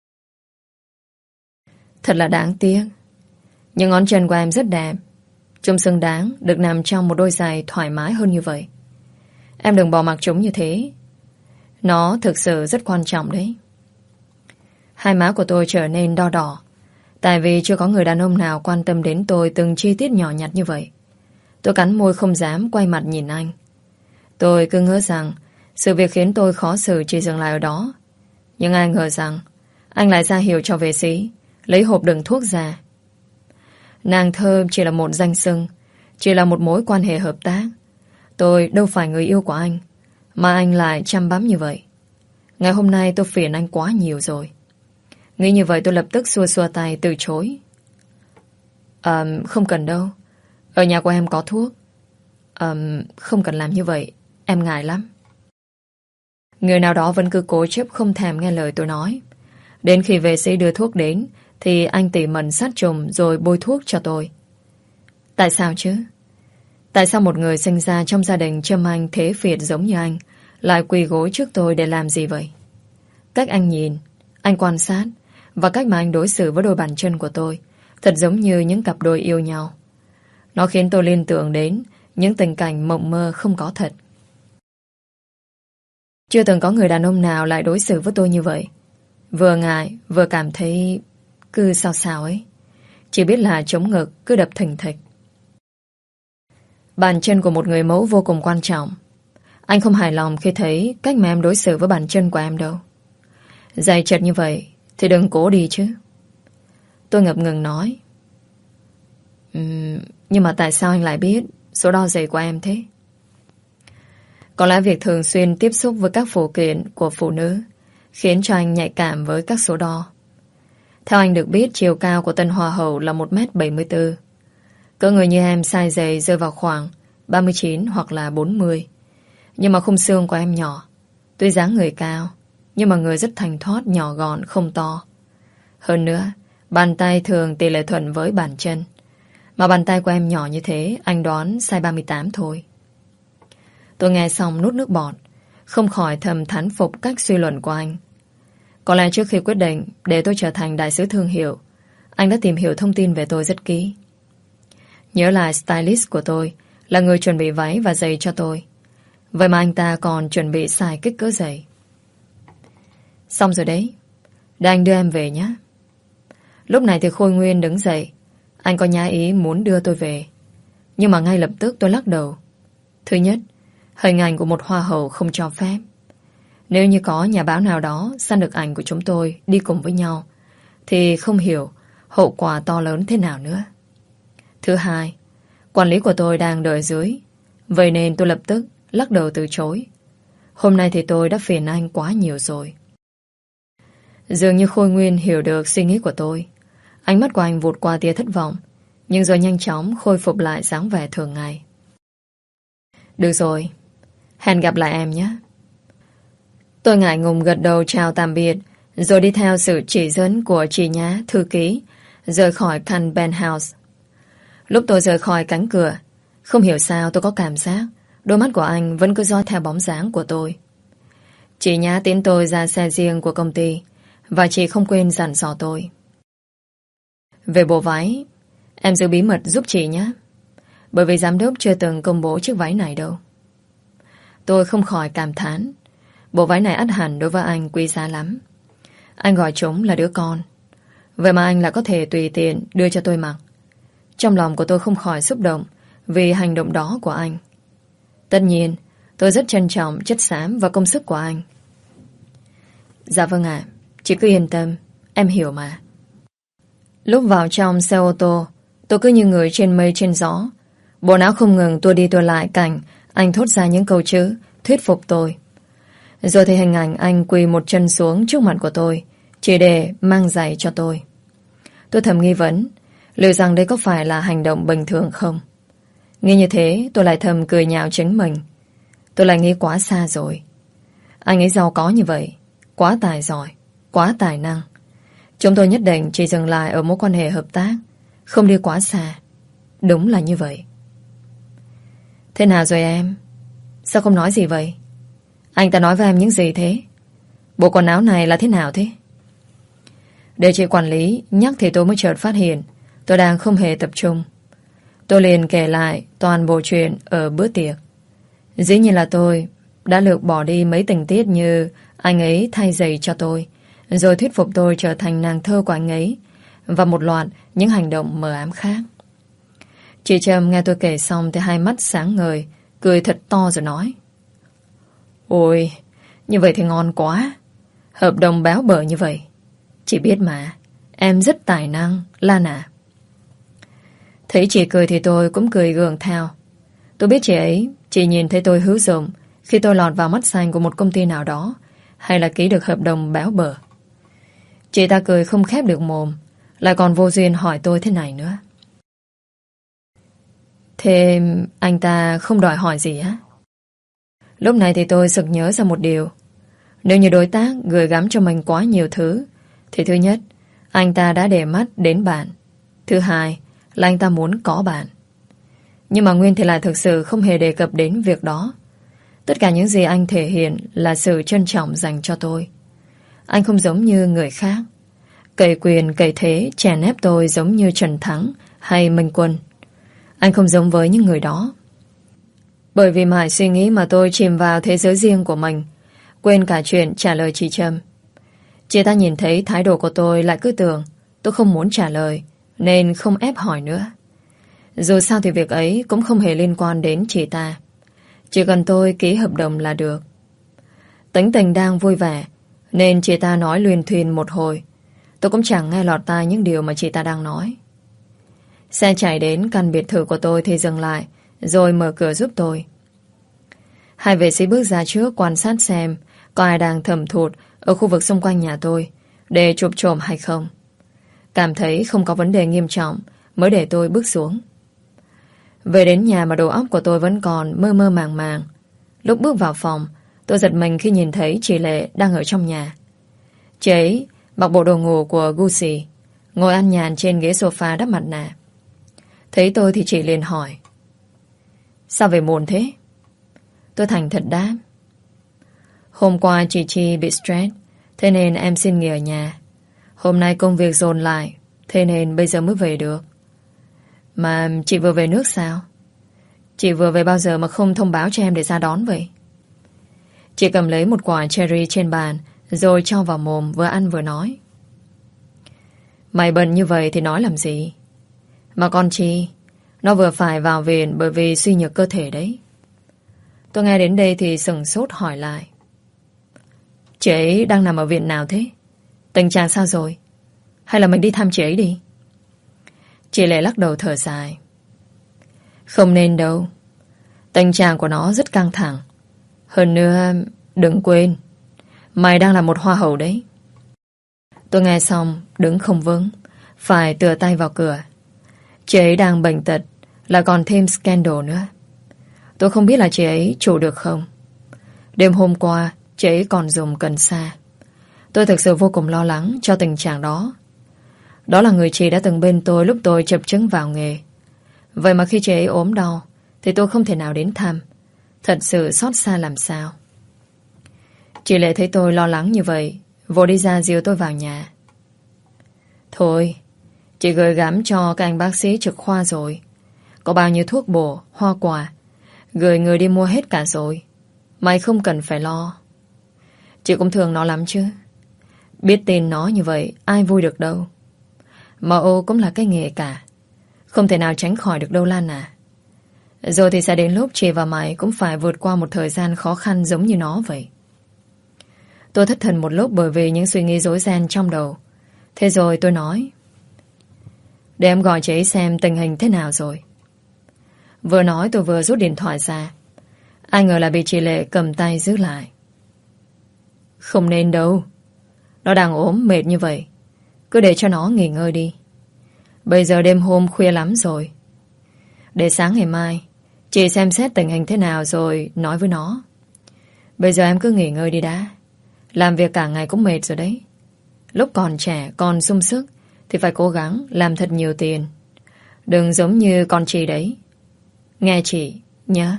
Thật là đáng tiếc. Những ngón chân của em rất đẹp. Chúng xứng đáng được nằm trong một đôi giày thoải mái hơn như vậy. Em đừng bỏ mặc chúng như thế. Nó thực sự rất quan trọng đấy. Hai má của tôi trở nên đo đỏ. Tại vì chưa có người đàn ông nào quan tâm đến tôi từng chi tiết nhỏ nhặt như vậy. Tôi cắn môi không dám quay mặt nhìn anh. Tôi cứ ngỡ rằng sự việc khiến tôi khó xử chỉ dừng lại ở đó. Nhưng ai ngờ rằng anh lại ra hiệu cho vệ sĩ lấy hộp đựng thuốc ra. Nàng thơ chỉ là một danh xưng, chỉ là một mối quan hệ hợp tác. Tôi đâu phải người yêu của anh, mà anh lại chăm bám như vậy. Ngày hôm nay tôi phiền anh quá nhiều rồi. Nghĩ như vậy tôi lập tức xua xua tay từ chối. À, không cần đâu. Ở nhà của em có thuốc. À, không cần làm như vậy. Em ngại lắm. Người nào đó vẫn cứ cố chấp không thèm nghe lời tôi nói. Đến khi vệ sĩ đưa thuốc đến thì anh tỉ mẩn sát trùng rồi bôi thuốc cho tôi. Tại sao chứ? Tại sao một người sinh ra trong gia đình châm anh thế phiệt giống như anh lại quỳ gối trước tôi để làm gì vậy? Cách anh nhìn, anh quan sát và cách mà anh đối xử với đôi bàn chân của tôi thật giống như những cặp đôi yêu nhau. Nó khiến tôi liên tưởng đến những tình cảnh mộng mơ không có thật. Chưa từng có người đàn ông nào lại đối xử với tôi như vậy. Vừa ngại, vừa cảm thấy cứ sao sao ấy. Chỉ biết là chống ngực cứ đập thình thịch. Bàn chân của một người mẫu vô cùng quan trọng. Anh không hài lòng khi thấy cách mà em đối xử với bàn chân của em đâu. Giày chật như vậy thì đừng cố đi chứ. Tôi ngập ngừng nói. uhm, Nhưng mà tại sao anh lại biết số đo giày của em thế? Có lẽ việc thường xuyên tiếp xúc với các phụ kiện của phụ nữ khiến cho anh nhạy cảm với các số đo. Theo anh được biết, chiều cao của tân hoa hậu là một mét bảy mươi tư. Cỡ người như em size giày rơi vào khoảng ba mươi chín hoặc là bốn mươi. Nhưng mà khung xương của em nhỏ. Tuy dáng người cao, nhưng mà người rất thanh thoát, nhỏ gọn, không to. Hơn nữa, bàn tay thường tỷ lệ thuận với bàn chân. Mà bàn tay của em nhỏ như thế, anh đoán size ba mươi tám thôi. Tôi nghe xong nuốt nước bọt, không khỏi thầm thán phục cách suy luận của anh. Có lẽ trước khi quyết định để tôi trở thành đại sứ thương hiệu, anh đã tìm hiểu thông tin về tôi rất kỹ. Nhớ lại stylist của tôi là người chuẩn bị váy và giày cho tôi. Vậy mà anh ta còn chuẩn bị sai kích cỡ giày. Xong rồi đấy. Để anh đưa em về nhé. Lúc này thì Khôi Nguyên đứng dậy. Anh có nhá ý muốn đưa tôi về. Nhưng mà ngay lập tức tôi lắc đầu. Thứ nhất, hình ảnh của một hoa hậu không cho phép. Nếu như có nhà báo nào đó săn được ảnh của chúng tôi đi cùng với nhau, thì không hiểu hậu quả to lớn thế nào nữa. Thứ hai, quản lý của tôi đang đợi dưới. Vậy nên tôi lập tức lắc đầu từ chối. Hôm nay thì tôi đã phiền anh quá nhiều rồi. Dường như Khôi Nguyên hiểu được suy nghĩ của tôi. Ánh mắt của anh vụt qua tia thất vọng, nhưng rồi nhanh chóng khôi phục lại dáng vẻ thường ngày. Được rồi, hẹn gặp lại em nhé. Tôi ngại ngùng gật đầu chào tạm biệt, rồi đi theo sự chỉ dẫn của chị nhá thư ký, rời khỏi căn penthouse. Lúc tôi rời khỏi cánh cửa, không hiểu sao tôi có cảm giác đôi mắt của anh vẫn cứ dõi theo bóng dáng của tôi. Chị nhá tiến tôi ra xe riêng của công ty, và chị không quên dặn dò tôi. Về bộ váy, em giữ bí mật giúp chị nhé, bởi vì giám đốc chưa từng công bố chiếc váy này đâu. Tôi không khỏi cảm thán, bộ váy này ắt hẳn đối với anh quý giá lắm. Anh gọi chúng là đứa con, vậy mà anh lại có thể tùy tiện đưa cho tôi mặc. Trong lòng của tôi không khỏi xúc động vì hành động đó của anh. Tất nhiên, tôi rất trân trọng chất xám và công sức của anh. Dạ vâng ạ, chị cứ yên tâm, em hiểu mà. Lúc vào trong xe ô tô, tôi cứ như người trên mây trên gió. Bộ não không ngừng tua đi tua lại cảnh anh thốt ra những câu chữ thuyết phục tôi. Rồi thì hình ảnh anh quỳ một chân xuống trước mặt của tôi, chỉ để mang giày cho tôi. Tôi thầm nghi vấn, liệu rằng đây có phải là hành động bình thường không? Nghĩ như thế, tôi lại thầm cười nhạo chính mình. Tôi lại nghĩ quá xa rồi. Anh ấy giàu có như vậy, quá tài giỏi, quá tài năng. Chúng tôi nhất định chỉ dừng lại ở mối quan hệ hợp tác, không đi quá xa. Đúng là như vậy. Thế nào rồi em? Sao không nói gì vậy? Anh ta nói với em những gì thế? Bộ quần áo này là thế nào thế? Để chị quản lý nhắc thì tôi mới chợt phát hiện tôi đang không hề tập trung. Tôi liền kể lại toàn bộ chuyện ở bữa tiệc. Dĩ nhiên là tôi đã lược bỏ đi mấy tình tiết như anh ấy thay giày cho tôi, rồi thuyết phục tôi trở thành nàng thơ của anh ấy, và một loạt những hành động mờ ám khác. Chị Trâm nghe tôi kể xong thì hai mắt sáng ngời, cười thật to rồi nói: Ôi, như vậy thì ngon quá. Hợp đồng béo bở như vậy. Chị biết mà, em rất tài năng, Lan à. Thấy chị cười thì tôi cũng cười gượng theo. Tôi biết chị ấy chỉ nhìn thấy tôi hữu dụng khi tôi lọt vào mắt xanh của một công ty nào đó, hay là ký được hợp đồng béo bở. Chị ta cười không khép được mồm, lại còn vô duyên hỏi tôi thế này nữa: Thế anh ta không đòi hỏi gì á? Lúc này thì tôi sực nhớ ra một điều. Nếu như đối tác gửi gắm cho mình quá nhiều thứ, thì thứ nhất, anh ta đã để mắt đến bạn. Thứ hai là anh ta muốn có bạn. Nhưng mà Nguyên thì lại thực sự không hề đề cập đến việc đó. Tất cả những gì anh thể hiện là sự trân trọng dành cho tôi. Anh không giống như người khác, cậy quyền cậy thế chèn ép tôi giống như Trần Thắng hay Minh Quân. Anh không giống với những người đó. Bởi vì mãi suy nghĩ mà tôi chìm vào thế giới riêng của mình, quên cả chuyện trả lời chị Trâm. Chị ta nhìn thấy thái độ của tôi lại cứ tưởng tôi không muốn trả lời, nên không ép hỏi nữa. Dù sao thì việc ấy cũng không hề liên quan đến chị ta. Chỉ cần tôi ký hợp đồng là được. Tính tình đang vui vẻ, nên chị ta nói luyên thuyên một hồi. Tôi cũng chẳng nghe lọt tai những điều mà chị ta đang nói. Xe chạy đến căn biệt thự của tôi thì dừng lại, rồi mở cửa giúp tôi. Hai vệ sĩ bước ra trước quan sát xem có ai đang thầm thụt ở khu vực xung quanh nhà tôi để chụp trộm hay không. Cảm thấy không có vấn đề nghiêm trọng mới để tôi bước xuống. Về đến nhà mà đầu óc của tôi vẫn còn mơ mơ màng màng. Lúc bước vào phòng, tôi giật mình khi nhìn thấy chị Lệ đang ở trong nhà. Chị ấy mặc bộ đồ ngủ của Gucci, ngồi ăn nhàn trên ghế sofa đắp mặt nạ. Thấy tôi thì chị liền hỏi: Sao về muộn thế? Tôi thành thật đáp: Hôm qua chị Chi bị stress, thế nên em xin nghỉ ở nhà. Hôm nay công việc dồn lại, thế nên bây giờ mới về được. Mà chị vừa về nước sao? Chị vừa về bao giờ mà không thông báo cho em để ra đón vậy? Chị cầm lấy một quả cherry trên bàn, rồi cho vào mồm, vừa ăn vừa nói: Mày bận như vậy thì nói làm gì? Mà con Chi, nó vừa phải vào viện bởi vì suy nhược cơ thể đấy. Tôi nghe đến đây thì sửng sốt hỏi lại. Chị ấy đang nằm ở viện nào thế? Tình trạng sao rồi? Hay là mình đi thăm chị ấy đi? Chị lại lắc đầu thở dài. Không nên đâu. Tình trạng của nó rất căng thẳng. Hơn nữa, đừng quên, mày đang là một hoa hậu đấy. Tôi nghe xong, đứng không vững, phải tựa tay vào cửa. Chị ấy đang bệnh tật, là còn thêm scandal nữa. Tôi không biết là chị ấy chủ được không. Đêm hôm qua, chị ấy còn dùng cần sa. Tôi thực sự vô cùng lo lắng cho tình trạng đó. Đó là người chị đã từng bên tôi lúc tôi chập chững vào nghề. Vậy mà khi chị ấy ốm đau thì tôi không thể nào đến thăm. Thật sự xót xa làm sao. Chị Lệ thấy tôi lo lắng như vậy, vội đi ra dìu tôi vào nhà. Thôi, chị gửi gắm cho các anh bác sĩ trực khoa rồi. Có bao nhiêu thuốc bổ, hoa quả, gửi người đi mua hết cả rồi. Mày không cần phải lo. Chị cũng thương nó lắm chứ. Biết tin nó như vậy, ai vui được đâu. Mà ô cũng là cái nghề cả. Không thể nào tránh khỏi được đâu Lan à. Rồi thì sẽ đến lúc chị và mày cũng phải vượt qua một thời gian khó khăn giống như nó vậy. Tôi thất thần một lúc bởi vì những suy nghĩ rối ren trong đầu. Thế rồi tôi nói, để em gọi chị ấy xem tình hình thế nào rồi. Vừa nói tôi vừa rút điện thoại ra. Ai ngờ là bị chị Lệ cầm tay giữ lại. Không nên đâu. Nó đang ốm mệt như vậy, cứ để cho nó nghỉ ngơi đi. Bây giờ đêm hôm khuya lắm rồi. Để sáng ngày mai chị xem xét tình hình thế nào rồi nói với nó. Bây giờ em cứ nghỉ ngơi đi đã. Làm việc cả ngày cũng mệt rồi đấy. Lúc còn trẻ còn sung sức thì phải cố gắng làm thật nhiều tiền. Đừng giống như con chị đấy. Nghe chị nhớ.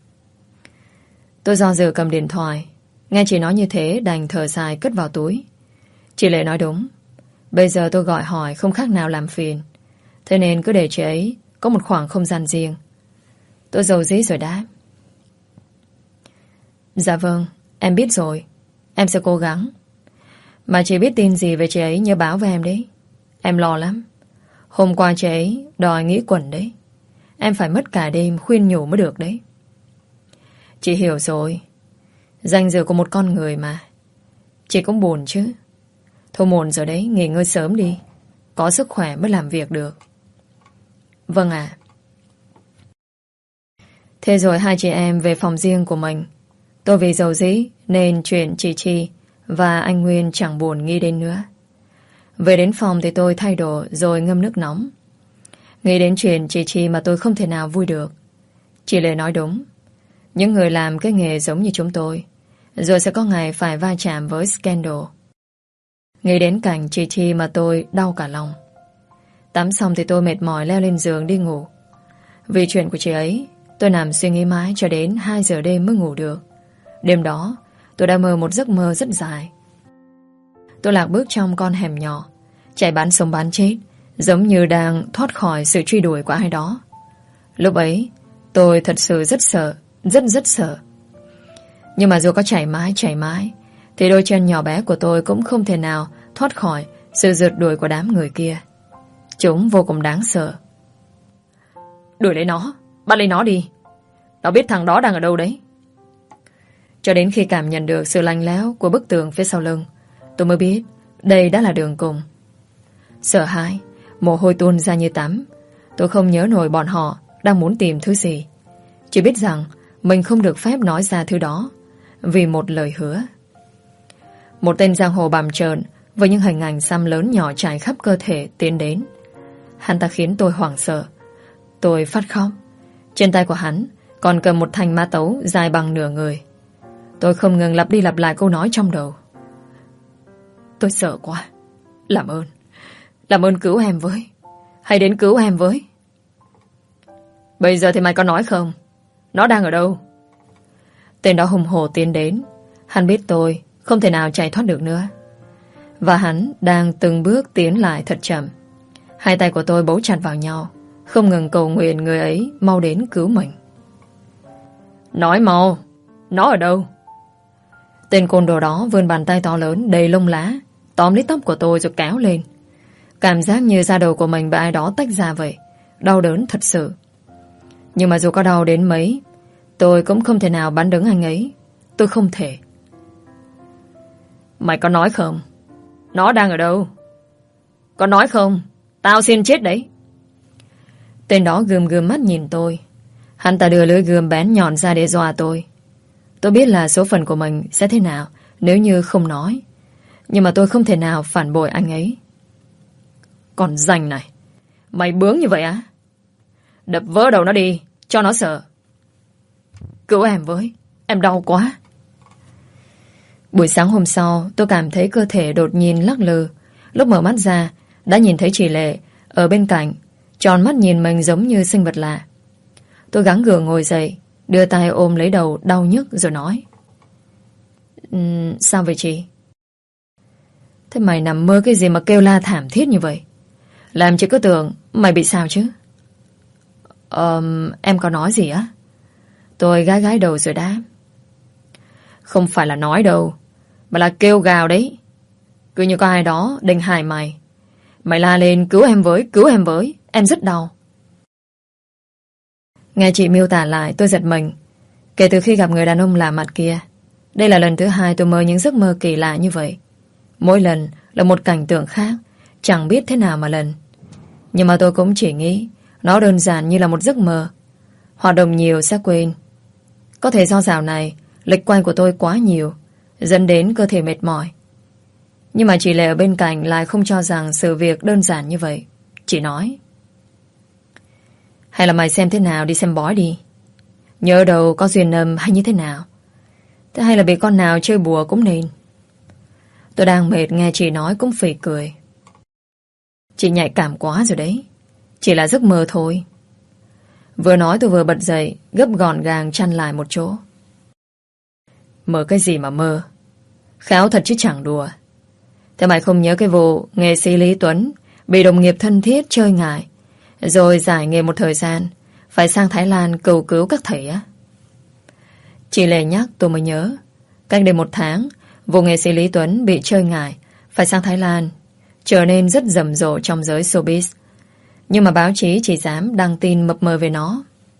Tôi do dự cầm điện thoại. Nghe chị nói như thế đành thở dài cất vào túi. Chị Lệ nói đúng. Bây giờ tôi gọi hỏi không khác nào làm phiền. Thế nên cứ để chị ấy có một khoảng không gian riêng. Tôi dầu dĩ rồi đáp. Dạ vâng, em biết rồi. Em sẽ cố gắng. Mà chị biết tin gì về chị ấy nhớ báo với em đấy. Em lo lắm. Hôm qua chị ấy đòi nghĩ quẩn đấy. Em phải mất cả đêm khuyên nhủ mới được đấy. Chị hiểu rồi. Danh dự của một con người mà. Chị cũng buồn chứ. Thôi muộn rồi đấy, nghỉ ngơi sớm đi. Có sức khỏe mới làm việc được. Vâng ạ. Thế rồi hai chị em về phòng riêng của mình. Tôi vì dầu dĩ nên chuyện chị Chi và anh Nguyên chẳng buồn nghĩ đến nữa. Về đến phòng thì tôi thay đồ rồi ngâm nước nóng. Nghĩ đến chuyện chị Chi mà tôi không thể nào vui được. Chị Lệ nói đúng. Những người làm cái nghề giống như chúng tôi rồi sẽ có ngày phải va chạm với scandal. Nghĩ đến cảnh chị Chi mà tôi đau cả lòng. Tắm xong thì tôi mệt mỏi leo lên giường đi ngủ. Vì chuyện của chị ấy, tôi nằm suy nghĩ mãi cho đến hai giờ đêm mới ngủ được. Đêm đó, tôi đã mơ một giấc mơ rất dài. Tôi lạc bước trong con hẻm nhỏ, chạy bán sống bán chết, giống như đang thoát khỏi sự truy đuổi của ai đó. Lúc ấy, tôi thật sự rất sợ, rất rất sợ. Nhưng mà dù có chạy mãi, chạy mãi, thì đôi chân nhỏ bé của tôi cũng không thể nào thoát khỏi sự rượt đuổi của đám người kia. Chúng vô cùng đáng sợ. Đuổi lấy nó, bắt lấy nó đi. Nó biết thằng đó đang ở đâu đấy. Cho đến khi cảm nhận được sự lạnh lẽo của bức tường phía sau lưng, tôi mới biết đây đã là đường cùng. Sợ hãi, mồ hôi tuôn ra như tắm. Tôi không nhớ nổi bọn họ đang muốn tìm thứ gì. Chỉ biết rằng mình không được phép nói ra thứ đó vì một lời hứa. Một tên giang hồ bằm trợn với những hình ảnh xăm lớn nhỏ trải khắp cơ thể tiến đến. Hắn ta khiến tôi hoảng sợ. Tôi phát khóc. Trên tay của hắn còn cầm một thanh mã tấu dài bằng nửa người. Tôi không ngừng lặp đi lặp lại câu nói trong đầu. Tôi sợ quá. Làm ơn, làm ơn cứu em với. Hãy đến cứu em với. Bây giờ thì mày có nói không? Nó đang ở đâu? Tên đó hùng hổ tiến đến. Hắn biết tôi không thể nào chạy thoát được nữa. Và hắn đang từng bước tiến lại thật chậm. Hai tay của tôi bấu chặt vào nhau, không ngừng cầu nguyện người ấy mau đến cứu mình. Nói mau, nó ở đâu? Tên côn đồ đó vươn bàn tay to lớn đầy lông lá, tóm lấy tóc của tôi rồi kéo lên. Cảm giác như da đầu của mình bị ai đó tách ra vậy. Đau đớn thật sự. Nhưng mà dù có đau đến mấy, tôi cũng không thể nào bắn đứng anh ấy. Tôi không thể. Mày có nói không? Nó đang ở đâu? Có nói không? Tao xin chết đấy. Tên đó gườm gườm mắt nhìn tôi. Hắn ta đưa lưỡi gươm bén nhọn ra để dọa tôi. Tôi biết là số phận của mình sẽ thế nào nếu như không nói. Nhưng mà tôi không thể nào phản bội anh ấy. Còn danh này, mày bướng như vậy á? Đập vỡ đầu nó đi, cho nó sợ. Cứu em với, em đau quá. Buổi sáng hôm sau, tôi cảm thấy cơ thể đột nhiên lắc lư. Lúc mở mắt ra, đã nhìn thấy chị Lệ ở bên cạnh, tròn mắt nhìn mình giống như sinh vật lạ. Tôi gắng gượng ngồi dậy, đưa tay ôm lấy đầu đau nhức rồi nói: um, Sao vậy chị? Thế mày nằm mơ cái gì mà kêu la thảm thiết như vậy? Làm chị cứ tưởng mày bị sao chứ? um, Em có nói gì á? Tôi gái gái đầu rồi đáp: Không phải là nói đâu, mà là kêu gào đấy. Cứ như có ai đó định hại mày. Mày la lên cứu em với, cứu em với. Em rất đau. Nghe chị miêu tả lại tôi giật mình. Kể từ khi gặp người đàn ông lạ mặt kia, đây là lần thứ hai tôi mơ những giấc mơ kỳ lạ như vậy. Mỗi lần là một cảnh tượng khác, chẳng biết thế nào mà lần. Nhưng mà tôi cũng chỉ nghĩ nó đơn giản như là một giấc mơ. Hoạt động nhiều sẽ quên. Có thể do dạo này lịch quay của tôi quá nhiều, dẫn đến cơ thể mệt mỏi. Nhưng mà chị Lệ ở bên cạnh lại không cho rằng sự việc đơn giản như vậy. Chị nói: Hay là mày xem thế nào đi xem bói đi. Nhớ đâu có duyên âm hay như thế nào. Thế hay là bị con nào chơi bùa cũng nên. Tôi đang mệt nghe chị nói cũng phì cười. Chị nhạy cảm quá rồi đấy. Chỉ là giấc mơ thôi. Vừa nói tôi vừa bật dậy, gấp gọn gàng chăn lại một chỗ. Mơ cái gì mà mơ? Khéo thật chứ chẳng đùa. Thế mày không nhớ cái vụ nghệ sĩ Lý Tuấn bị đồng nghiệp thân thiết chơi ngại, rồi giải nghề một thời gian, phải sang Thái Lan cầu cứu các thầy á? Chị Lệ nhắc tôi mới nhớ. Cách đây một tháng, vụ nghệ sĩ Lý Tuấn bị chơi ngại, phải sang Thái Lan, trở nên rất rầm rộ trong giới showbiz. Nhưng mà báo chí chỉ dám đăng tin mập mờ về nó.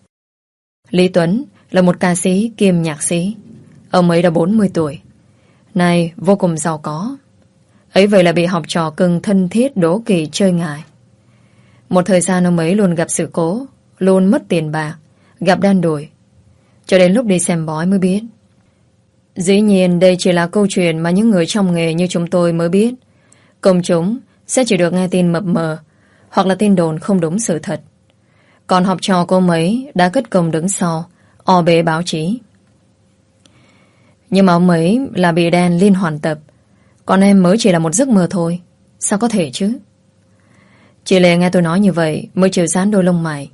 Lý Tuấn là một ca sĩ kiêm nhạc sĩ. Ông ấy đã bốn mươi tuổi, nay vô cùng giàu có. Ấy vậy là bị học trò cưng thân thiết đố kỵ chơi ngại. Một thời gian ông ấy luôn gặp sự cố, luôn mất tiền bạc, gặp đen đủi. Cho đến lúc đi xem bói mới biết. Dĩ nhiên đây chỉ là câu chuyện mà những người trong nghề như chúng tôi mới biết. Công chúng sẽ chỉ được nghe tin mập mờ, hoặc là tin đồn không đúng sự thật. Còn học trò cô ông ấy đã cất công đứng sau, o bế báo chí. Nhưng mà ông ấy là bị đen liên hoàn tập, còn em mới chỉ là một giấc mơ thôi. Sao có thể chứ? Chị Lệ nghe tôi nói như vậy mới chịu dán đôi lông mày.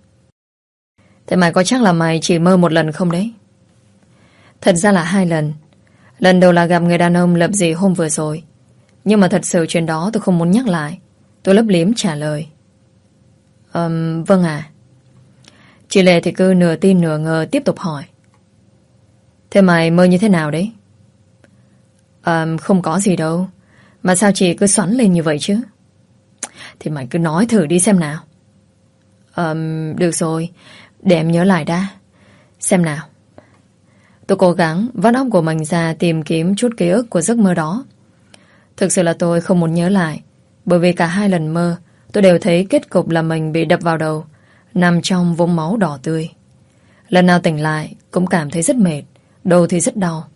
Thế mày có chắc là mày chỉ mơ một lần không đấy? Thật ra là hai lần. Lần đầu là gặp người đàn ông lập dị hôm vừa rồi. Nhưng mà thật sự chuyện đó tôi không muốn nhắc lại. Tôi lấp liếm trả lời: um, Vâng à. Chị Lệ thì cứ nửa tin nửa ngờ tiếp tục hỏi: Thế mày mơ như thế nào đấy? um, Không có gì đâu. Mà sao chị cứ xoắn lên như vậy chứ? Thì mày cứ nói thử đi xem nào. um, Được rồi, để em nhớ lại đã. Xem nào. Tôi cố gắng vắt óc của mình ra tìm kiếm chút ký ức của giấc mơ đó. Thực sự là tôi không muốn nhớ lại, bởi vì cả hai lần mơ tôi đều thấy kết cục là mình bị đập vào đầu, nằm trong vũng máu đỏ tươi. Lần nào tỉnh lại cũng cảm thấy rất mệt, đầu thì rất đau.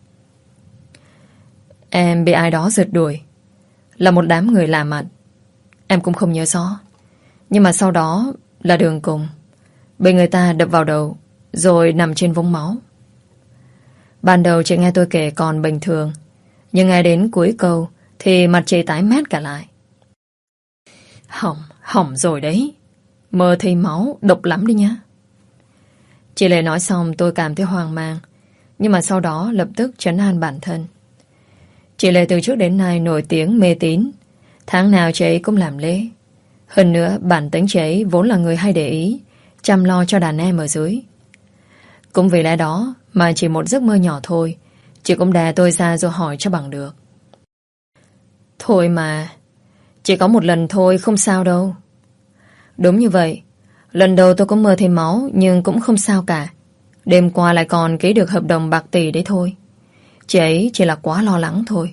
Em bị ai đó rượt đuổi, là một đám người lạ mặt. Em cũng không nhớ rõ. Nhưng mà sau đó là đường cùng, bị người ta đập vào đầu, rồi nằm trên vũng máu. Ban đầu chị nghe tôi kể còn bình thường, nhưng nghe đến cuối câu thì mặt chị tái mét cả lại. Hỏng, hỏng rồi đấy. Mơ thấy máu, độc lắm đi nhá. Chị Lệ nói xong tôi cảm thấy hoang mang, nhưng mà sau đó lập tức trấn an bản thân. Chị Lệ từ trước đến nay nổi tiếng mê tín. Tháng nào chị ấy cũng làm lễ. Hơn nữa bản tính chị ấy vốn là người hay để ý, chăm lo cho đàn em ở dưới. Cũng vì lẽ đó mà chỉ một giấc mơ nhỏ thôi, chị cũng đè tôi ra rồi hỏi cho bằng được. Thôi mà, Chỉ có một lần thôi, không sao đâu. Đúng như vậy. Lần đầu tôi có mơ thấy máu, nhưng cũng không sao cả. Đêm qua lại còn ký được hợp đồng bạc tỷ đấy thôi. Chị ấy chỉ là quá lo lắng thôi.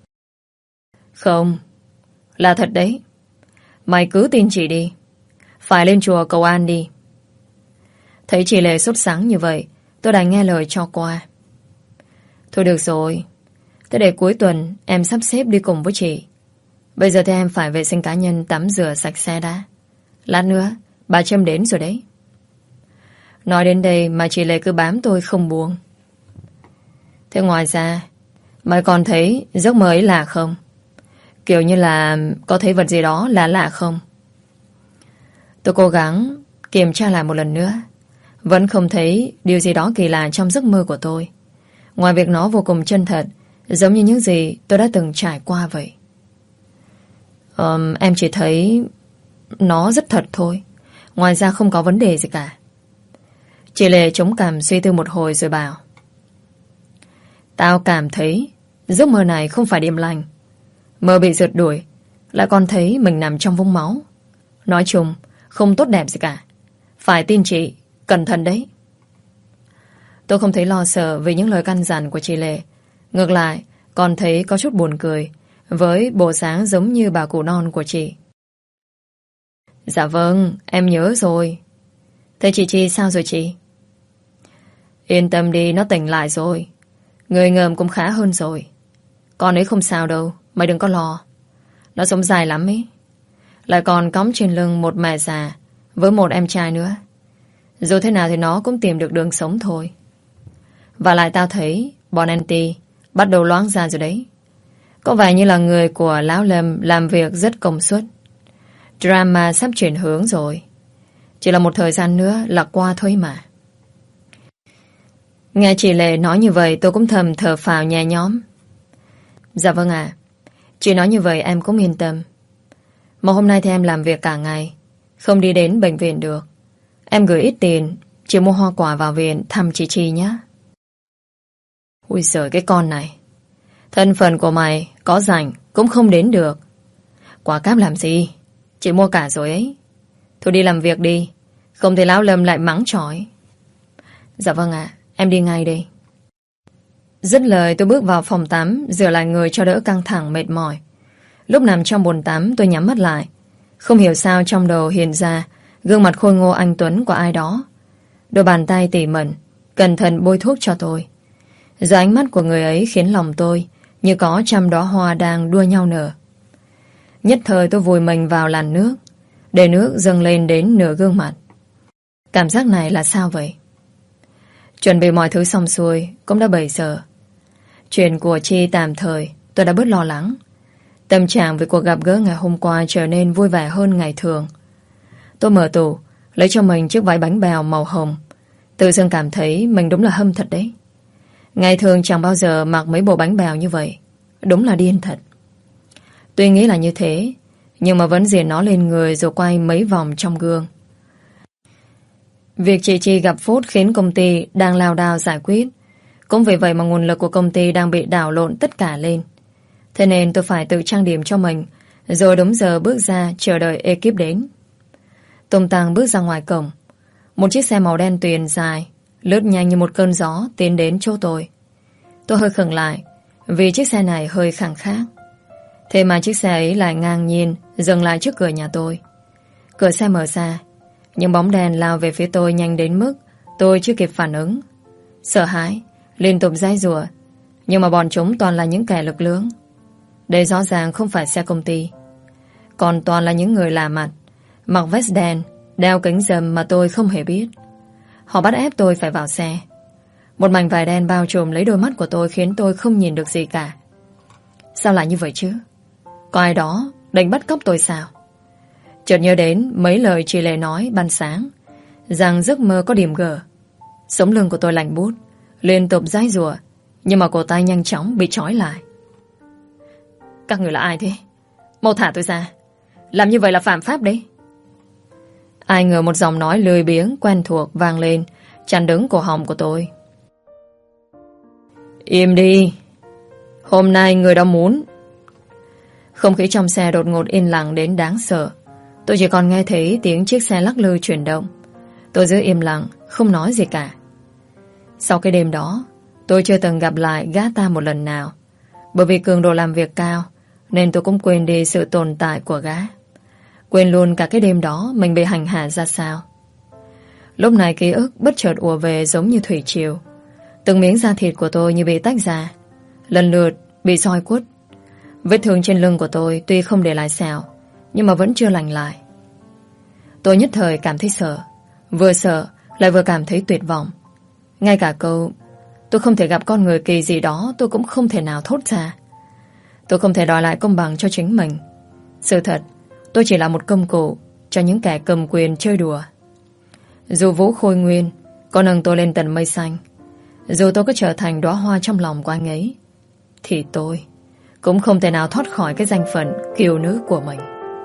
Không, là thật đấy. Mày cứ tin chị đi. Phải lên chùa cầu an đi. Thấy chị Lệ sốt sắng như vậy, tôi đành nghe lời cho qua. Thôi được rồi. Thế để cuối tuần em sắp xếp đi cùng với chị. Bây giờ thì em phải vệ sinh cá nhân, tắm rửa sạch sẽ đã. Lát nữa bà Trâm đến rồi đấy. Nói đến đây mà chị Lệ cứ bám tôi không buông. Thế ngoài ra, mày còn thấy giấc mơ ấy lạ không? Kiểu như là có thấy vật gì đó là lạ không? Tôi cố gắng kiểm tra lại một lần nữa. Vẫn không thấy điều gì đó kỳ lạ trong giấc mơ của tôi. Ngoài việc nó vô cùng chân thật, giống như những gì tôi đã từng trải qua vậy. um, Em chỉ thấy nó rất thật thôi. Ngoài ra không có vấn đề gì cả. Chị Lệ chống cằm suy tư một hồi rồi bảo: Tao cảm thấy giấc mơ này không phải điềm lành. Mơ bị rượt đuổi, lại còn thấy mình nằm trong vũng máu. Nói chung không tốt đẹp gì cả. Phải tin chị, cẩn thận đấy. Tôi không thấy lo sợ vì những lời căn dặn của chị Lệ. Ngược lại còn thấy có chút buồn cười với bộ dáng giống như bà cụ non của chị. Dạ vâng, em nhớ rồi. Thế chị Chi sao rồi chị? Yên tâm đi, nó tỉnh lại rồi. Người ngợm cũng khá hơn rồi. Con ấy không sao đâu, mày đừng có lo. Nó sống dài lắm ấy. Lại còn cõng trên lưng một mẹ già với một em trai nữa. Dù thế nào thì nó cũng tìm được đường sống thôi. Và lại tao thấy bọn anti bắt đầu loáng ra rồi đấy. Có vẻ như là người của Lão Lâm làm việc rất công suất. Drama sắp chuyển hướng rồi. Chỉ là một thời gian nữa là qua thôi mà. Nghe chị Lệ nói như vậy tôi cũng thầm thở phào nhẹ nhõm. Dạ vâng ạ. Chị nói như vậy em cũng yên tâm. Mà hôm nay thì em làm việc cả ngày, không đi đến bệnh viện được. Em gửi ít tiền, chị mua hoa quả vào viện thăm chị Chi nhé. Ui giời, cái con này. Thân phận của mày có rảnh cũng không đến được. Quả cáp làm gì? Chị mua cả rồi ấy. Thôi đi làm việc đi, không thì Lão Lâm lại mắng chói. Dạ vâng ạ, em đi ngay đây. Dứt lời tôi bước vào phòng tắm, rửa lại người cho đỡ căng thẳng mệt mỏi. Lúc nằm trong bồn tắm tôi nhắm mắt lại. Không hiểu sao trong đầu hiện ra gương mặt khôi ngô anh Tuấn của ai đó. Đôi bàn tay tỉ mẩn cẩn thận bôi thuốc cho tôi. Giờ ánh mắt của người ấy khiến lòng tôi như có trăm đóa hoa đang đua nhau nở. Nhất thời tôi vùi mình vào làn nước, để nước dâng lên đến nửa gương mặt. Cảm giác này là sao vậy? Chuẩn bị mọi thứ xong xuôi, cũng đã bảy giờ. Chuyện của Chi tạm thời tôi đã bớt lo lắng. Tâm trạng về cuộc gặp gỡ ngày hôm qua trở nên vui vẻ hơn ngày thường. Tôi mở tủ, lấy cho mình chiếc váy bánh bèo màu hồng. Tự dưng cảm thấy mình đúng là hâm thật đấy. Ngày thường chẳng bao giờ mặc mấy bộ bánh bèo như vậy. Đúng là điên thật. Tuy nghĩ là như thế, nhưng mà vẫn diện nó lên người rồi quay mấy vòng trong gương. Việc chị Chi gặp phốt khiến công ty đang lao đao giải quyết. Cũng vì vậy mà nguồn lực của công ty đang bị đảo lộn tất cả lên. Thế nên tôi phải tự trang điểm cho mình, rồi đúng giờ bước ra chờ đợi ekip đến. Tung tăng bước ra ngoài cổng. Một chiếc xe màu đen tuyền dài lướt nhanh như một cơn gió tiến đến chỗ tôi. Tôi hơi khựng lại vì chiếc xe này hơi khẳng khác. Thế mà chiếc xe ấy lại ngang nhiên dừng lại trước cửa nhà tôi. Cửa xe mở ra, những bóng đèn lao về phía tôi nhanh đến mức tôi chưa kịp phản ứng. Sợ hãi, liên tục giãy giụa, nhưng mà bọn chúng toàn là những kẻ lực lưỡng. Đây rõ ràng không phải xe công ty, còn toàn là những người lạ mặt, mặc vest đen, đeo kính râm mà tôi không hề biết. Họ bắt ép tôi phải vào xe. Một mảnh vải đen bao trùm lấy đôi mắt của tôi khiến tôi không nhìn được gì cả. Sao lại như vậy chứ? Có ai đó định bắt cóc tôi sao? Chợt nhớ đến mấy lời chị Lệ nói ban sáng, rằng giấc mơ có điểm gở. Sống lưng của tôi lạnh buốt, liên tục giãy giụa, nhưng mà cổ tay nhanh chóng bị trói lại. Các người là ai thế? Mau thả tôi ra. Làm như vậy là phạm pháp đấy. Ai ngờ một giọng nói lười biếng quen thuộc vang lên, chặn đứng cổ họng của tôi. Im đi. Hôm nay người đó muốn. Không khí trong xe đột ngột yên lặng đến đáng sợ. Tôi chỉ còn nghe thấy tiếng chiếc xe lắc lư chuyển động. Tôi giữ im lặng, không nói gì cả. Sau cái đêm đó, tôi chưa từng gặp lại gã ta một lần nào. Bởi vì cường độ làm việc cao, nên tôi cũng quên đi sự tồn tại của gã. Quên luôn cả cái đêm đó mình bị hành hạ ra sao. Lúc này ký ức bất chợt ùa về giống như thủy triều. Từng miếng da thịt của tôi như bị tách ra, lần lượt bị roi quất. Vết thương trên lưng của tôi tuy không để lại sẹo, nhưng mà vẫn chưa lành lại. Tôi nhất thời cảm thấy sợ. Vừa sợ lại vừa cảm thấy tuyệt vọng. Ngay cả câu tôi không thể gặp con người kỳ gì đó tôi cũng không thể nào thốt ra. Tôi không thể đòi lại công bằng cho chính mình. Sự thật, tôi chỉ là một công cụ cho những kẻ cầm quyền chơi đùa. Dù Vũ Khôi Nguyên có nâng tôi lên tận mây xanh, dù tôi có trở thành đóa hoa trong lòng của anh ấy, thì tôi cũng không thể nào thoát khỏi cái danh phận kiều nữ của mình.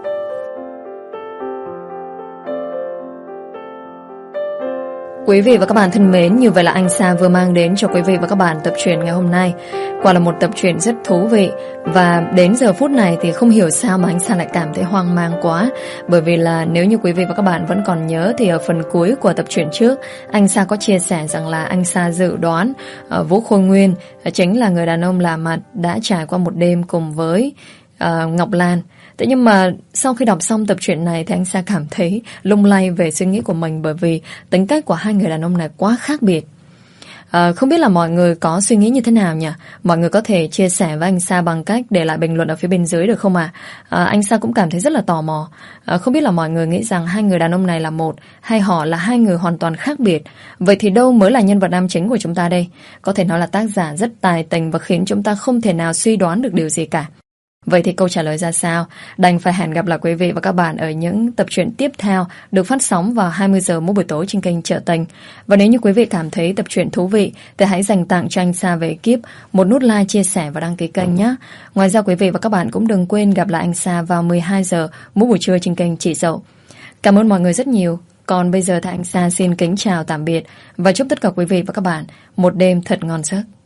Quý vị và các bạn thân mến, như vậy là anh Sa vừa mang đến cho quý vị và các bạn tập truyện ngày hôm nay. Quả là một tập truyện rất thú vị. Và đến giờ phút này thì không hiểu sao mà anh Sa lại cảm thấy hoang mang quá. Bởi vì là nếu như quý vị và các bạn vẫn còn nhớ thì ở phần cuối của tập truyện trước, anh Sa có chia sẻ rằng là anh Sa dự đoán uh, Vũ Khôi Nguyên uh, chính là người đàn ông lạ mặt đã trải qua một đêm cùng với uh, Ngọc Lan. Thế nhưng mà sau khi đọc xong tập truyện này thì anh Sa cảm thấy lung lay về suy nghĩ của mình, bởi vì tính cách của hai người đàn ông này quá khác biệt. À, không biết là mọi người có suy nghĩ như thế nào nhỉ? Mọi người có thể chia sẻ với anh Sa bằng cách để lại bình luận ở phía bên dưới được không ạ? À? À, anh Sa cũng cảm thấy rất là tò mò. À, không biết là mọi người nghĩ rằng hai người đàn ông này là một, hay họ là hai người hoàn toàn khác biệt? Vậy thì đâu mới là nhân vật nam chính của chúng ta đây? Có thể nói là tác giả rất tài tình và khiến chúng ta không thể nào suy đoán được điều gì cả. Vậy thì câu trả lời ra sao? Đành phải hẹn gặp lại quý vị và các bạn ở những tập truyện tiếp theo được phát sóng vào hai mươi giờ mỗi buổi tối trên kênh Trợ Tình. Và nếu như quý vị cảm thấy tập truyện thú vị thì hãy dành tặng cho anh Sa về ekip một nút like, chia sẻ và đăng ký kênh nhé. Ngoài ra quý vị và các bạn cũng đừng quên gặp lại anh Sa vào mười hai giờ mỗi buổi trưa trên kênh Chị Dậu. Cảm ơn mọi người rất nhiều. Còn bây giờ thì anh Sa xin kính chào tạm biệt và chúc tất cả quý vị và các bạn một đêm thật ngon giấc.